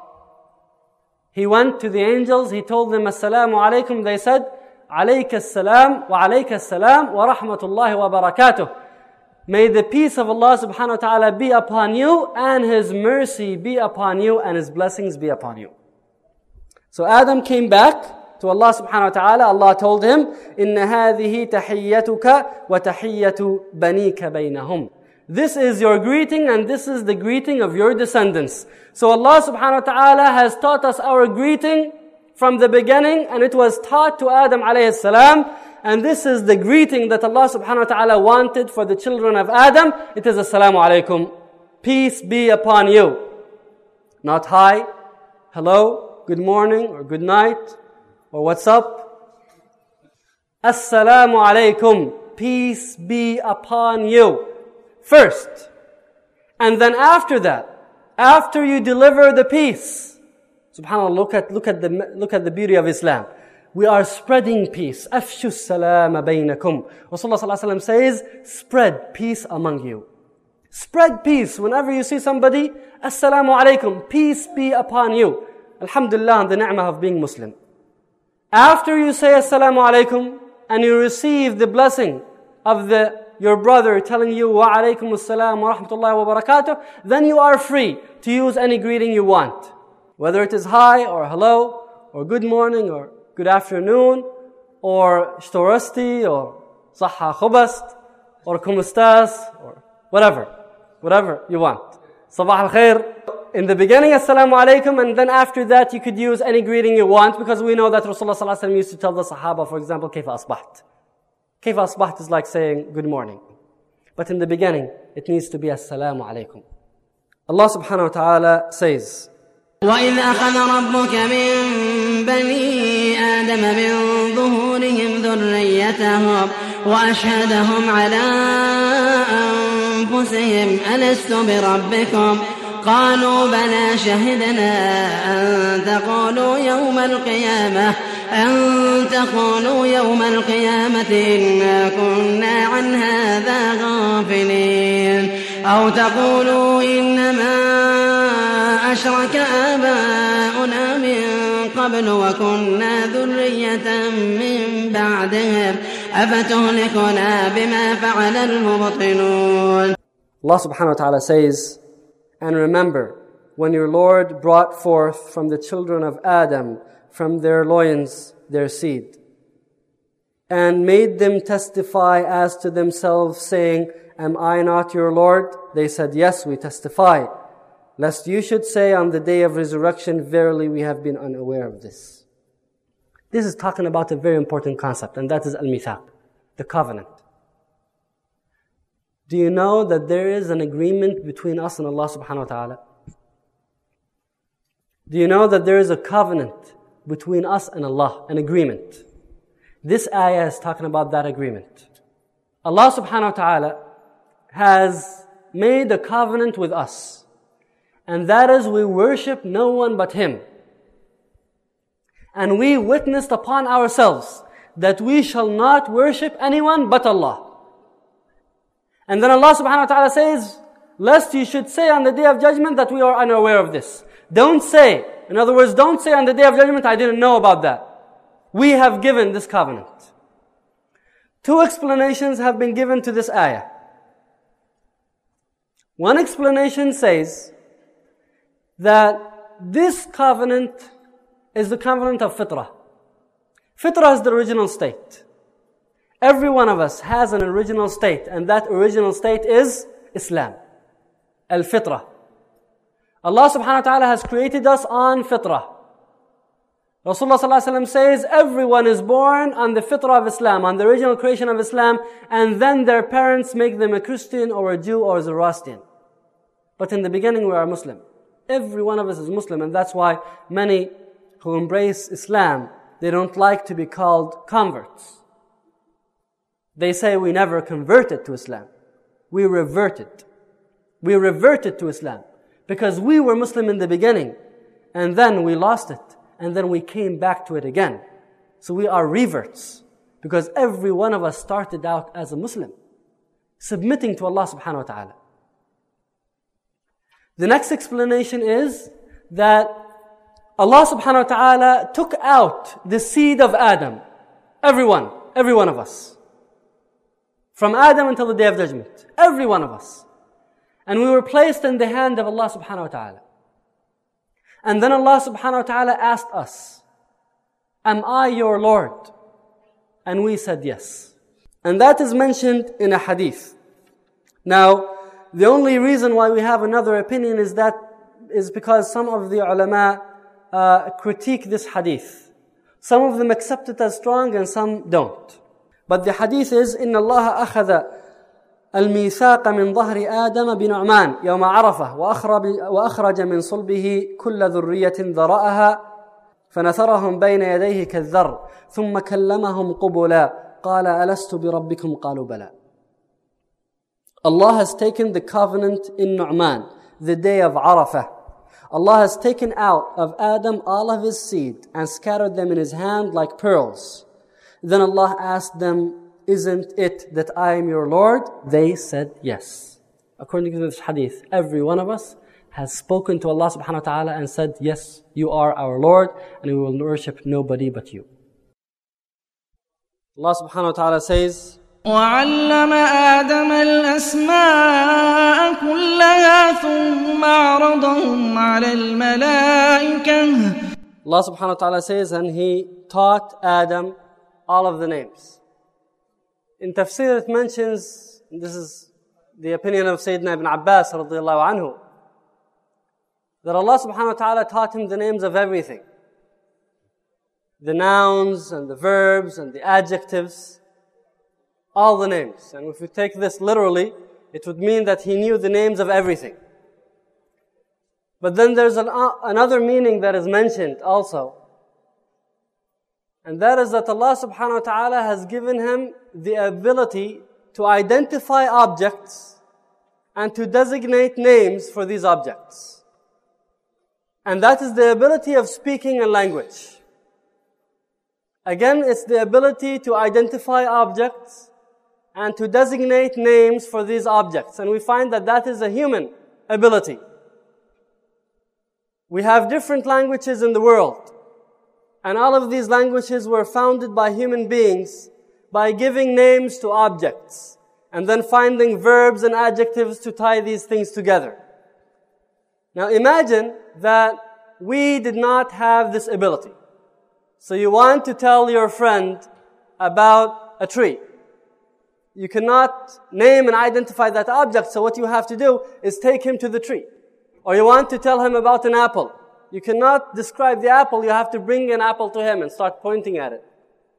S3: He went to the angels, he told them Assalamu alaikum. They said عليك السلام وعليك السلام ورحمة الله وبركاته. May the peace of Allah subhanahu wa ta'ala be upon you and His mercy be upon you and His blessings be upon you. So Adam came back to Allah subhanahu wa ta'ala. Allah told him, إِنَّ هَذِهِ تَحِيَّتُكَ وَتَحِيَّةُ بَنِيكَ بَيْنَهُمْ. This is your greeting and this is the greeting of your descendants. So Allah subhanahu wa ta'ala has taught us our greeting from the beginning and it was taught to Adam alayhi salam. And this is the greeting that Allah subhanahu wa ta'ala wanted for the children of Adam. It is Assalamu alaikum. Peace be upon you. Not hi, hello, good morning, or good night, or what's up. Assalamu alaikum. Peace be upon you. First. And then after that, after you deliver the peace, subhanAllah, look at, look at the, look at the beauty of Islam. We are spreading peace. أَفْشُوا السَّلَامَ بَيْنَكُمْ. Rasulullah sallallahu alaihi wasallam says, spread peace among you. Spread peace. Whenever you see somebody, Assalamu alaikum, peace be upon you. Alhamdulillah, on the ni'mah of being Muslim. After you say Assalamu alaikum, and you receive the blessing of the your brother telling you, Wa alaikum assalam wa rahmatullahi wa barakatuh, then you are free to use any greeting you want. Whether it is hi or hello, or good morning, or good afternoon, or shtorasti, or صحة خبست, or kumustas, or whatever. Whatever you want. Sabah al-khair. In the beginning, assalamu alaikum, and then after that you could use any greeting you want, because we know that Rasulullah sallallahu alaihi wasallam used to tell the Sahaba, for example, kayfa asbaht. Kayfa asbaht is like saying good morning. But in the beginning, it needs to be assalamu alaikum. Allah subhanahu wa ta'ala says,
S10: وَإِذْ أَخَذَ رَبُّكَ مِنْ بَنِي آدَمَ مِنْ ظُهُورِهِمْ ذُرِّيَّتَهُمْ وَأَشْهَدَهُمْ عَلَىٰ أَنفُسِهِمْ أَلَسْتُ بِرَبِّكُمْ قالوا بلى شهدنا أن تقولوا يوم القيامة أن تقولوا يوم القيامة إنا كنا عن هذا غافلين أو تقولوا إنما أشرك آباؤنا من قبل وكنا ذرية من بعدهم أفتهلكنا بما فعل المبطلون.
S3: Allah subhanahu wa ta'ala says, and remember, when your Lord brought forth from the children of Adam, from their loins, their seed, and made them testify as to themselves, saying, Am I not your Lord? They said, Yes, we testify. Lest you should say on the day of resurrection, Verily we have been unaware of this. This is talking about a very important concept, and that is al-mithaq, the covenant. Do you know that there is an agreement between us and Allah subhanahu wa ta'ala? Do you know that there is a covenant between us and Allah, an agreement? This ayah is talking about that agreement. Allah subhanahu wa ta'ala has made a covenant with us. And that is, we worship no one but Him. And we witnessed upon ourselves that we shall not worship anyone but Allah. And then Allah subhanahu wa ta'ala says, lest you should say on the day of judgment that we are unaware of this. Don't say, in other words, don't say on the day of judgment, I didn't know about that. We have given this covenant. Two explanations have been given to this ayah. One explanation says that this covenant is the covenant of fitrah. Fitrah is the original state. Every one of us has an original state, and that original state is Islam. Al-fitrah. Allah subhanahu wa ta'ala has created us on fitrah. Rasulullah sallallahu alaihi wasallam says, everyone is born on the fitrah of Islam, on the original creation of Islam, and then their parents make them a Christian or a Jew or a Zoroastrian. But in the beginning we are Muslim. Every one of us is Muslim, and that's why many who embrace Islam, they don't like to be called converts. They say we never converted to Islam. We reverted. We reverted to Islam. Because we were Muslim in the beginning, and then we lost it, and then we came back to it again. So we are reverts. Because every one of us started out as a Muslim, submitting to Allah subhanahu wa ta'ala. The next explanation is that Allah subhanahu wa ta'ala took out the seed of Adam. Everyone, every one of us. From Adam until the Day of Judgment. Every one of us. And we were placed in the hand of Allah subhanahu wa ta'ala. And then Allah subhanahu wa ta'ala asked us, Am I your Lord? And we said yes. And that is mentioned in a hadith. Now, the only reason why we have another opinion is that is because some of the ulama uh, critique this hadith. Some of them accept it as strong and some don't. But the hadith is, إن الله أخذ الميثاق من ظهر آدم بنعمان يوم عرفة وأخرج من صلبه كل ذرية ذرأها فنثرهم بين يديه كالذر ثم كلمهم قبلا قال ألست بربكم قالوا بلى. Allah has taken the covenant in Nu'man, the day of Arafah. Allah has taken out of Adam all of his seed and scattered them in his hand like pearls. Then Allah asked them, Isn't it that I am your Lord? They said yes. According to this hadith, every one of us has spoken to Allah subhanahu wa ta'ala and said, Yes, you are our Lord, and we will worship nobody but you. Allah subhanahu wa ta'ala says,
S4: وعلم آدم الأسماء كلها ثم عرضهم على الملائكة.
S3: Allah subhanahu wa ta'ala says, and He taught Adam all of the names. In tafsir it mentions, this is the opinion of Sayyidina Ibn Abbas radiyallahu anhu, that Allah subhanahu wa ta'ala taught him the names of everything. The nouns and the verbs and the adjectives, all the names. And if we take this literally, it would mean that he knew the names of everything. But then there's an, uh, another meaning that is mentioned also. And that is that Allah subhanahu wa ta'ala has given him the ability to identify objects and to designate names for these objects. And that is the ability of speaking and language. Again, it's the ability to identify objects and to designate names for these objects. And we find that that is a human ability. We have different languages in the world. And all of these languages were founded by human beings by giving names to objects and then finding verbs and adjectives to tie these things together. Now imagine that we did not have this ability. So you want to tell your friend about a tree. You cannot name and identify that object, so what you have to do is take him to the tree. Or you want to tell him about an apple. You cannot describe the apple, you have to bring an apple to him and start pointing at it.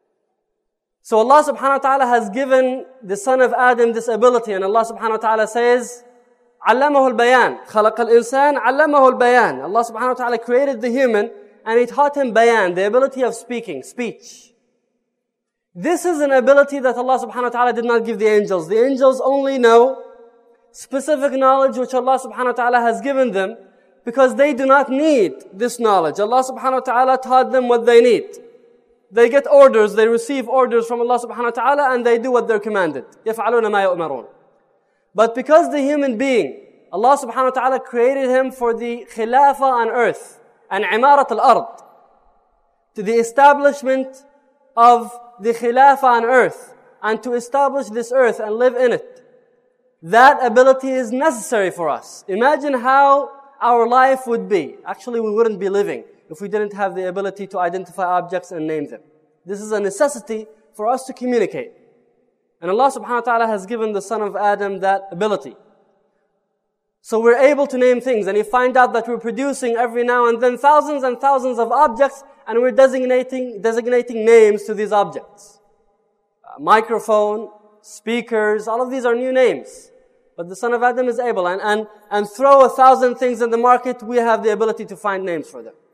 S3: So Allah subhanahu wa ta'ala has given the son of Adam this ability, and Allah subhanahu wa ta'ala says, عَلَّمَهُ الْبَيَانِ خَلَقَ الْإِنسَانِ عَلَّمَهُ الْبَيَانِ. Allah subhanahu wa ta'ala created the human and He taught him bayan, the ability of speaking, speech. This is an ability that Allah subhanahu wa ta'ala did not give the angels. The angels only know specific knowledge which Allah subhanahu wa ta'ala has given them because they do not need this knowledge. Allah subhanahu wa ta'ala taught them what they need. They get orders, they receive orders from Allah subhanahu wa ta'ala and they do what they're commanded. يَفْعَلُونَ مَا يُؤْمَرُونَ. But because the human being, Allah subhanahu wa ta'ala created him for the khilafah on earth and imarat al-ard, to the establishment of the khilafah on earth and to establish this earth and live in it. That ability is necessary for us. Imagine how our life would be. Actually, we wouldn't be living if we didn't have the ability to identify objects and name them. This is a necessity for us to communicate. And Allah subhanahu wa ta'ala has given the son of Adam that ability. So we're able to name things, and you find out that we're producing every now and then thousands and thousands of objects, and we're designating, designating names to these objects. Uh, microphone, speakers, all of these are new names. But the son of Adam is able, and, and, and throw a thousand things in the market, we have the ability to find names for them.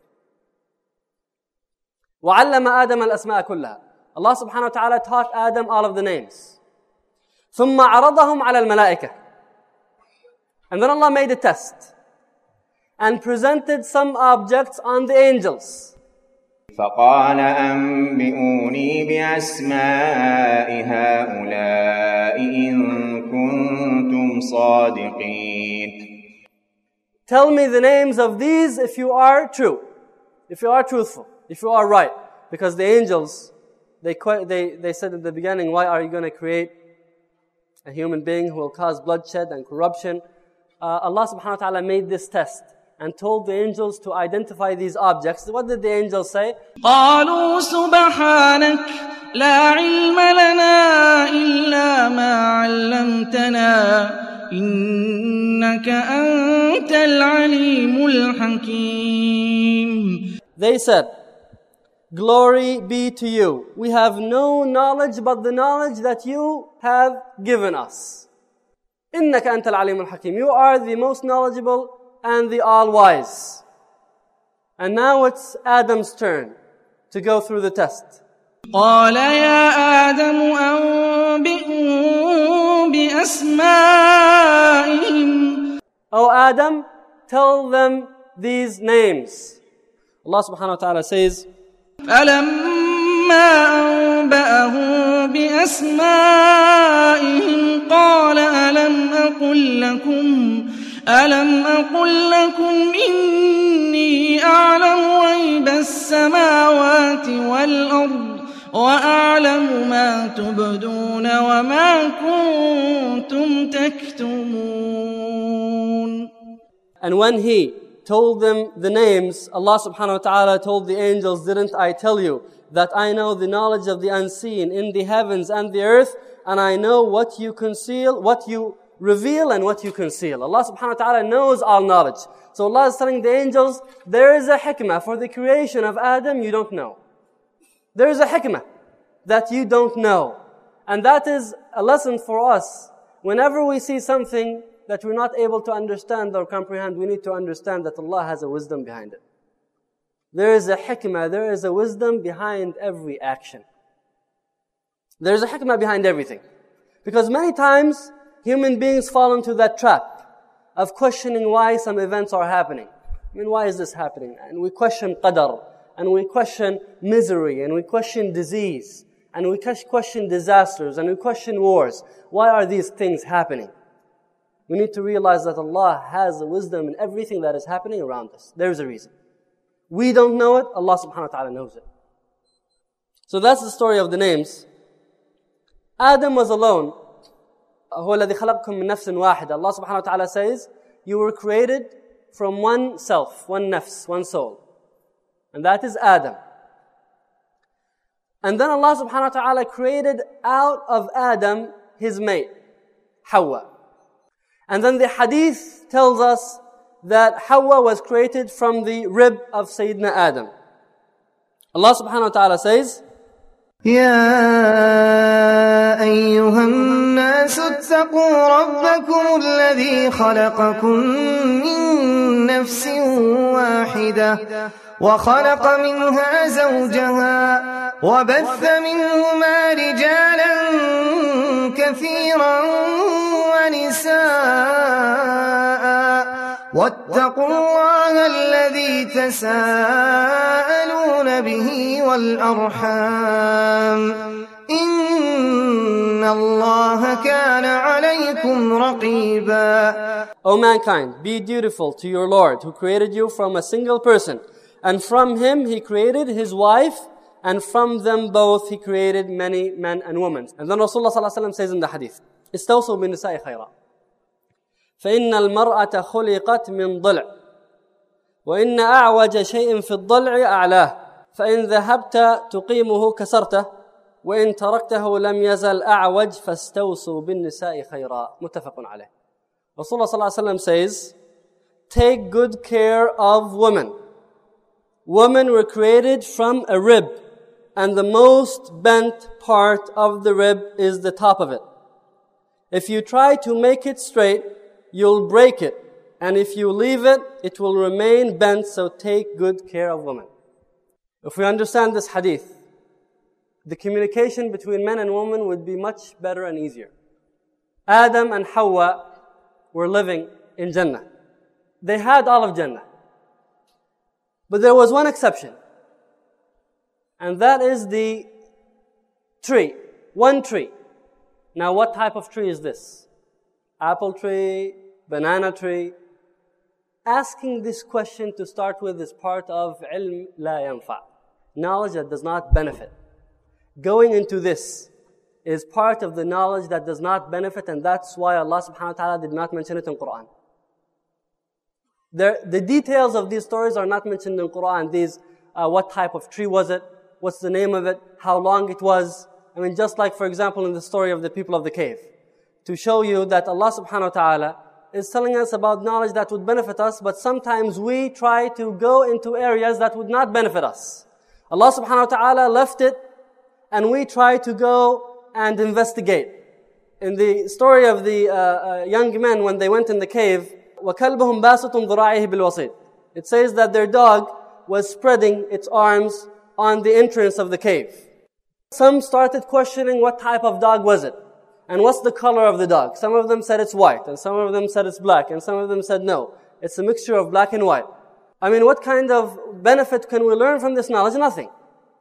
S3: وَعَلَّمَ آدَمَ الْأَسْمَاءَ كُلَّهَا. Allah subhanahu wa ta'ala taught Adam all of the names. ثُمَّ عَرَضَهُمْ عَلَى الْمَلَائِكَةِ. And then Allah made a test and presented some objects on the angels.
S11: فَقَالَ أَنْبِئُونِي بِأَسْمَاءِ هَؤُلَاءِ إِن كُنْتُمْ صَادِقِينَ.
S3: Tell me the names of these if you are true, if you are truthful, if you are right. Because the angels, they they they said at the beginning, why are you going to create a human being who will cause bloodshed and corruption? Uh, Allah subhanahu wa ta'ala made this test and told the angels to identify these objects. What did the angels say?
S4: قالوا سبحانك لا علم لنا إلا ما علمتنا إنك أنت العليم الحكيم.
S3: They said, glory be to you. We have no knowledge but the knowledge that you have given us. إنك أنت العليم الحكيم. You are the most knowledgeable and the all-wise. And now it's Adam's turn to go through the test.
S4: قال يا آدم أنبئهم بأسمائهم.
S3: O Adam, tell them these names. Allah subhanahu wa ta'ala says,
S4: فلما أنبأهم بأسمائهم قال ألم أقل لكم ألم أقل لكم إني أعلم غيب السماوات والأرض وأعلم ما تبدون وما كنتم تكتمون.
S3: And when he told them the names, Allah subhanahu wa ta'ala told the angels, didn't I tell you that I know the knowledge of the unseen in the heavens and the earth, and I know what you conceal, what you reveal and what you conceal. Allah subhanahu wa ta'ala knows all knowledge. So Allah is telling the angels, there is a hikmah for the creation of Adam you don't know. There is a hikmah that you don't know. And that is a lesson for us. Whenever we see something that we're not able to understand or comprehend, we need to understand that Allah has a wisdom behind it. There is a hikmah, there is a wisdom behind every action. There is a hikmah behind everything. Because many times, human beings fall into that trap of questioning why some events are happening. I mean, why is this happening? And we question qadar, and we question misery, and we question disease, and we question disasters, and we question wars. Why are these things happening? We need to realize that Allah has a wisdom in everything that is happening around us. There's a reason. We don't know it, Allah subhanahu wa ta'ala knows it. So that's the story of the names. Adam was alone. هو الذي خلقكم من نفس واحدة. Allah subhanahu wa ta'ala says, you were created from one self, one nafs, one soul. And that is Adam. And then Allah subhanahu wa ta'ala created out of Adam his mate, Hawa. And then the hadith tells us that Hawa was created from the rib of Sayyidina Adam. Allah subhanahu wa ta'ala says,
S12: يا أيها الناس اتقوا ربكم الذي خلقكم من نفس واحدة وخلق منها زوجها وبث منهما رجالا كثيرا ونساء واتقوا الله الذي تساءلون به والأرحام إن الله كان عليكم رقيبا.
S3: O mankind, be dutiful to your Lord who created you from a single person, and from him he created his wife, and from them both he created many men and women. And then Rasulullah sallallahu alaihi wasallam says in the hadith, استوصوا بالنساء خيرا فإن المرأة خلقت من ضلع وإن أعوج شيء في الضلع أعلاه فإن ذهبت تقيمه كسرته وإن تركته لم يزل أعوج فاستوصوا بالنساء خيرا. متفق عليه. Rasulullah sallallahu alaihi wasallam says, take good care of women. Women were created from a rib, and the most bent part of the rib is the top of it. If you try to make it straight, you'll break it. And if you leave it, it will remain bent, so take good care of women. If we understand this hadith, the communication between men and women would be much better and easier. Adam and Hawa were living in Jannah. They had all of Jannah. But there was one exception. And that is the tree. One tree. Now what type of tree is this? Apple tree, banana tree. Asking this question to start with is part of ilm la yanfa. Knowledge that does not benefit. Going into this is part of the knowledge that does not benefit, and that's why Allah subhanahu wa ta'ala did not mention it in Quran. There, the details of these stories are not mentioned in Quran. These, uh, what type of tree was it? What's the name of it? How long it was? I mean, just like, for example, in the story of the people of the cave. To show you that Allah subhanahu wa ta'ala is telling us about knowledge that would benefit us, but sometimes we try to go into areas that would not benefit us. Allah subhanahu wa ta'ala left it, and we try to go and investigate. In the story of the uh, uh, young men when they went in the cave, وَكَلْبُهُمْ بَاسِطٌ ذُرَاعِهِ بِالْوَصِيدِ. It says that their dog was spreading its arms on the entrance of the cave. Some started questioning what type of dog was it, and what's the color of the dog. Some of them said it's white, and some of them said it's black, and some of them said no, it's a mixture of black and white. I mean, what kind of benefit can we learn from this knowledge? Nothing.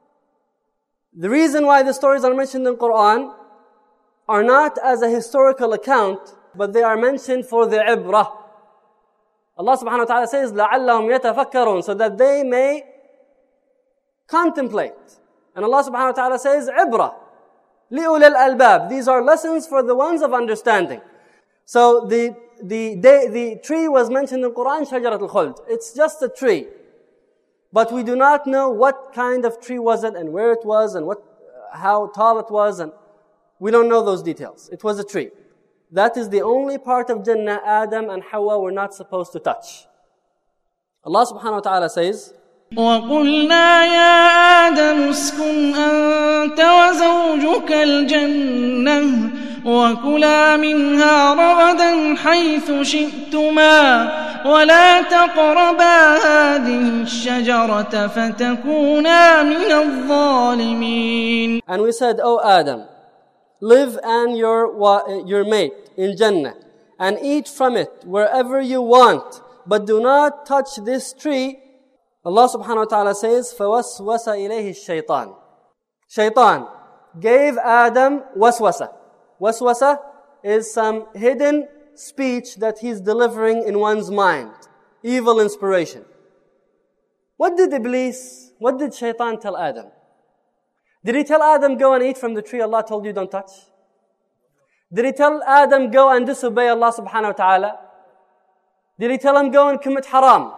S3: The reason why the stories are mentioned in Quran are not as a historical account, but they are mentioned for the ibrah. Allah subhanahu wa ta'ala says, لَعَلَّهُمْ يَتَفَكَّرُونَ, so that they may contemplate And Allah subhanahu wa ta'ala says, عِبْرَةً لِأُولِي الْأَلْبَابِ. These are lessons for the ones of understanding. So the, the, the, the tree was mentioned in the Quran, شَجَرَةُ الْخُلْدِ. It's just a tree. But we do not know what kind of tree was it and where it was and what, how tall it was, and we don't know those details. It was a tree. That is the only part of Jannah Adam and Hawa were not supposed to touch. Allah subhanahu wa ta'ala says,
S4: وَقُلْنَا يَا آدَمُ اسْكُنْ أَنْتَ وَزَوْجُكَ الْجَنَّةَ وَكُلَا مِنْهَا رَغَدًا حَيْثُ شِئْتُمَا وَلَا تَقْرَبَا هَذِهِ الشَّجَرَةَ فَتَكُونَا مِنَ الظَّالِمِينَ.
S3: And we said, O Adam, live and your, your mate in Jannah and eat from it wherever you want, but do not touch this tree. Allah subhanahu wa ta'ala says, فَوَسْوَسَ إِلَيْهِ الشَّيْطَانِ. Shaitan gave Adam waswasa. Waswasa is some hidden speech that he's delivering in one's mind. Evil inspiration. What did Iblis, what did Shaitan tell Adam? Did he tell Adam, go and eat from the tree Allah told you don't touch? Did he tell Adam, go and disobey Allah subhanahu wa ta'ala? Did he tell him, go and commit haram?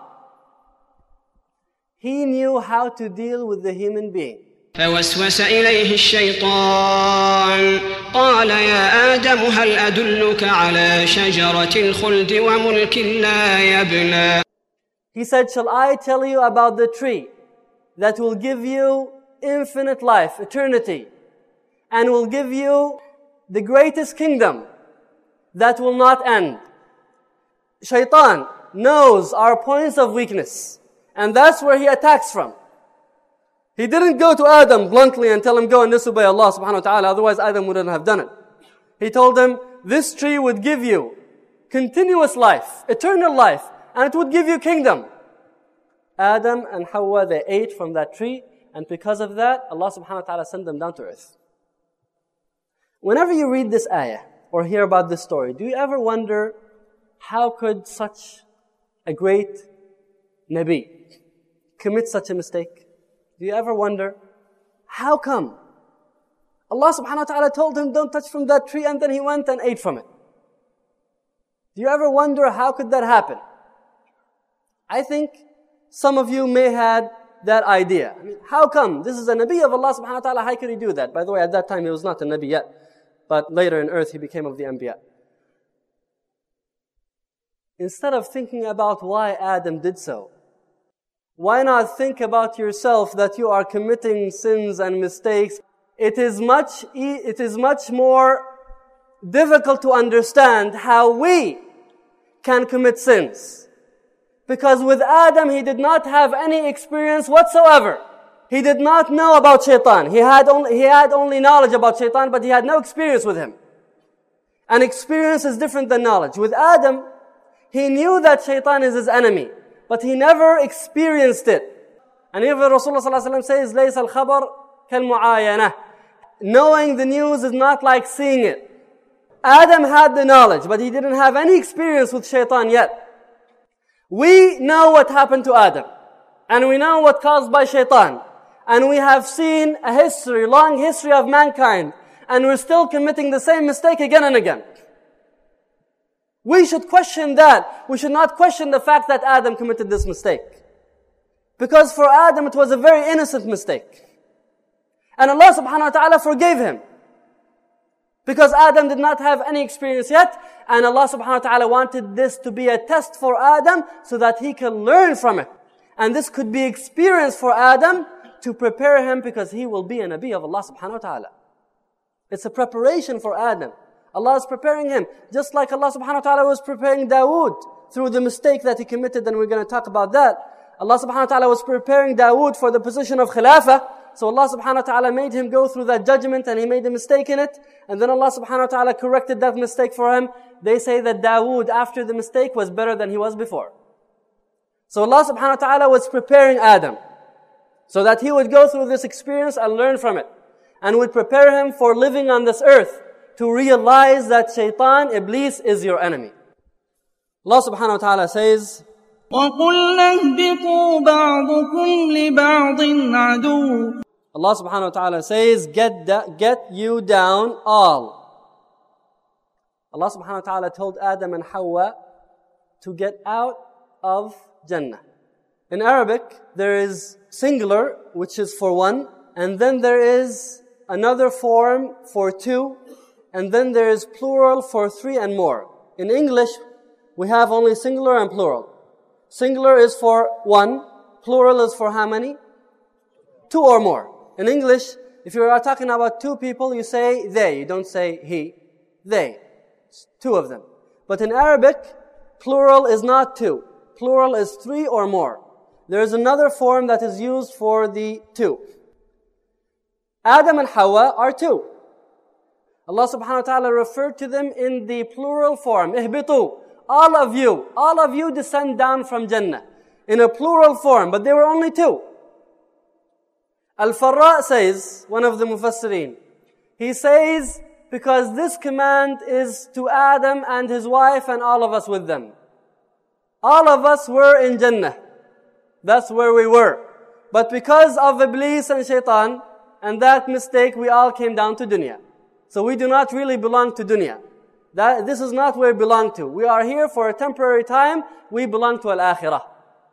S3: He knew how to deal with the human being.
S13: فوسوس إليه الشيطان قال يا آدم هل أدلك على شجرة الخلد وملك لا يبلى.
S3: He said, shall I tell you about the tree that will give you infinite life, eternity, and will give you the greatest kingdom that will not end? Shaitan knows our points of weakness, and that's where he attacks from. He didn't go to Adam bluntly and tell him, go and disobey Allah subhanahu wa ta'ala, otherwise Adam wouldn't have done it. He told him, this tree would give you continuous life, eternal life, and it would give you kingdom. Adam and Hawa, they ate from that tree, and because of that, Allah subhanahu wa ta'ala sent them down to earth. Whenever you read this ayah, or hear about this story, do you ever wonder, how could such a great Nabi commit such a mistake? Do you ever wonder, how come? Allah subhanahu wa ta'ala told him, don't touch from that tree, and then he went and ate from it. Do you ever wonder, how could that happen? I think some of you may had that idea. I mean, how come? This is a Nabi of Allah subhanahu wa ta'ala, how could he do that? By the way, at that time he was not a Nabi yet, but later in earth he became of the Anbiya. Instead of thinking about why Adam did so, why not think about yourself that you are committing sins and mistakes? It is much, it is much more difficult to understand how we can commit sins. Because with Adam, he did not have any experience whatsoever. He did not know about Shaitan. He had only, he had only knowledge about Shaitan, but he had no experience with him. And experience is different than knowledge. With Adam, he knew that Shaitan is his enemy, but he never experienced it. And even Rasulullah sallallahu alaihi wasallam says, لَيْسَ الْخَبَرْ كَالْمُعَايَنَةِ. Knowing the news is not like seeing it. Adam had the knowledge, but he didn't have any experience with Shaitan yet. We know what happened to Adam, and we know what caused by Shaitan, and we have seen a history, long history of mankind, and we're still committing the same mistake again and again. We should question that. We should not question the fact that Adam committed this mistake. Because for Adam it was a very innocent mistake. And Allah subhanahu wa ta'ala forgave him. Because Adam did not have any experience yet, and Allah subhanahu wa ta'ala wanted this to be a test for Adam so that he can learn from it. And this could be experience for Adam to prepare him because he will be a Nabi of Allah subhanahu wa ta'ala. It's a preparation for Adam. Allah is preparing him. Just like Allah subhanahu wa ta'ala was preparing Dawood through the mistake that he committed, and we're going to talk about that. Allah subhanahu wa ta'ala was preparing Dawood for the position of Khilafah. So Allah subhanahu wa ta'ala made him go through that judgment, and he made a mistake in it. And then Allah subhanahu wa ta'ala corrected that mistake for him. They say that Dawood, after the mistake, was better than he was before. So Allah subhanahu wa ta'ala was preparing Adam so that he would go through this experience and learn from it. And would prepare him for living on this earth, to realize that Shaitan, Iblis, is your enemy. Allah subhanahu wa ta'ala says,
S4: وَقُلْنَا اهْبِطُوا بَعْضُكُمْ لِبَعْضٍ عَدُوٌّ.
S3: Allah subhanahu wa ta'ala says, get, da- get you down all. Allah subhanahu wa ta'ala told Adam and Hawa to get out of Jannah. In Arabic, there is singular, which is for one, and then there is another form for two, and then there is plural for three and more. In English, we have only singular and plural. Singular is for one, plural is for how many? Two or more. In English, if you are talking about two people, you say they, you don't say he. They. It's two of them. But in Arabic, plural is not two. Plural is three or more. There is another form that is used for the two. Adam and Hawa are two. Allah subhanahu wa ta'ala referred to them in the plural form. Ihbitu. All of you, all of you descend down from Jannah. In a plural form, but there were only two. Al-Farra says, one of the Mufassirin, he says, because this command is to Adam and his wife and all of us with them. All of us were in Jannah. That's where we were. But because of Iblis and Shaitan, and that mistake, we all came down to dunya. So we do not really belong to dunya. That, this is not where we belong to. We are here for a temporary time. We belong to al-akhirah.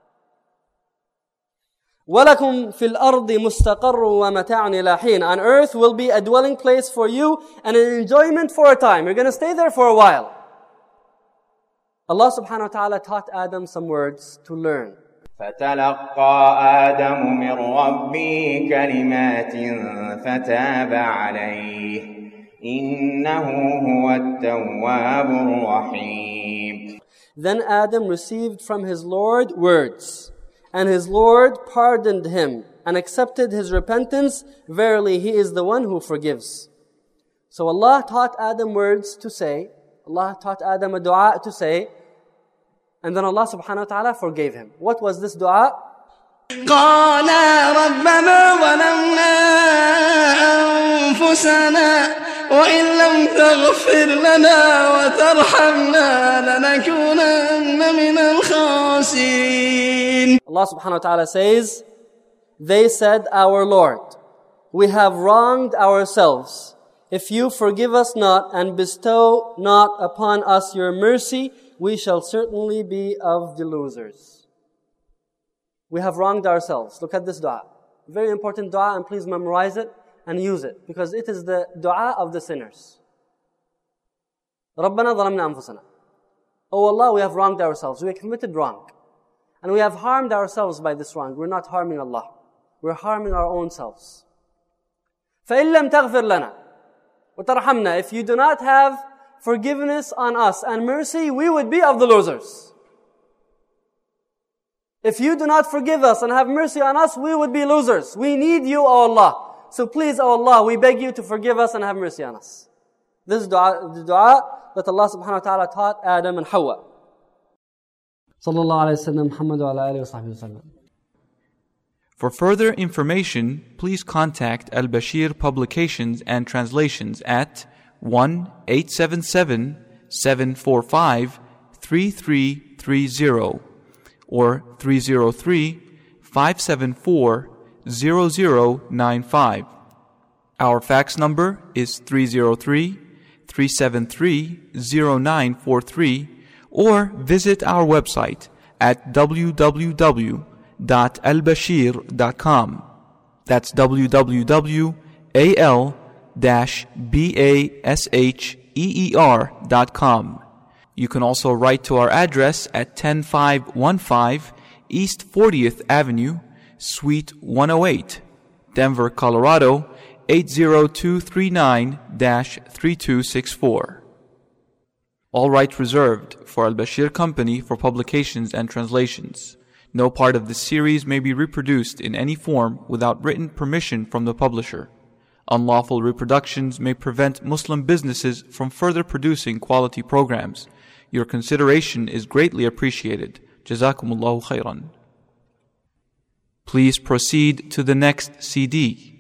S3: وَلَكُمْ فِي الْأَرْضِ مُسْتَقَرٌّ وَمَتَاعٌ إِلَى حِينٍ. On earth will be a dwelling place for you and an enjoyment for a time. You're going to stay there for a while. Allah subhanahu wa ta'ala taught Adam some words to learn.
S11: فتلقى آدم من ربه كلمات فتاب عليه إنه هو التواب الرحيم.
S3: Then Adam received from his Lord words, and his Lord pardoned him and accepted his repentance. Verily, He is the one who forgives. So Allah taught Adam words to say. Allah taught Adam a dua to say. And then Allah subhanahu wa ta'ala forgave him. What was this dua?
S13: قَالَا رَبَّنَا ظَلَمْنَا أَنفُسَنَا وَإِن لَّمْ تَغْفِرْ لَنَا وَتَرْحَمْنَا لَنَكُونَنَّ مِنَ الْخَاسِرِينَ.
S3: Allah subhanahu wa ta'ala says, they said, our Lord, we have wronged ourselves. If you forgive us not and bestow not upon us your mercy, we shall certainly be of the losers. We have wronged ourselves. Look at this dua. Very important dua, and please memorize it and use it, because it is the dua of the sinners. رَبَّنَا ظَلَمْنَا أَنفُسَنَا. Oh Allah, we have wronged ourselves. We have committed wrong. And we have harmed ourselves by this wrong. We're not harming Allah. We're harming our own selves. فَإِن لَّمْ تَغْفِرْ لَنَا وَتَرْحَمْنَا. If you do not have forgiveness on us and mercy, we would be of the losers. If you do not forgive us and have mercy on us, we would be losers. We need you, O Allah. So please, O Allah, we beg you to forgive us and have mercy on us. This is dua, the dua that Allah subhanahu wa ta'ala taught Adam and Hawa. Sallallahu alayhi wa sallam, Muhammad wa ala alihi wa sahbihi wa sallam.
S1: For further information, please contact Al-Bashir Publications and Translations at one eight seven seven, seven four five, three three three zero or three zero three, five seven four, zero zero nine five. Our fax number is three zero three, three seven three, zero nine four three, or visit our website at w w w dot al bashir dot com. That's w w w dot al basheer dot com. You can also write to our address at ten five fifteen East fortieth Avenue, Suite one oh eight, Denver, Colorado eight zero two three nine dash three two six four. All rights reserved for Al-Bashir Company for publications and translations. No part of this series may be reproduced in any form without written permission from the publisher. Unlawful reproductions may prevent Muslim businesses from further producing quality programs. Your consideration is greatly appreciated. Jazakumullahu khairan. Please proceed to the next C D.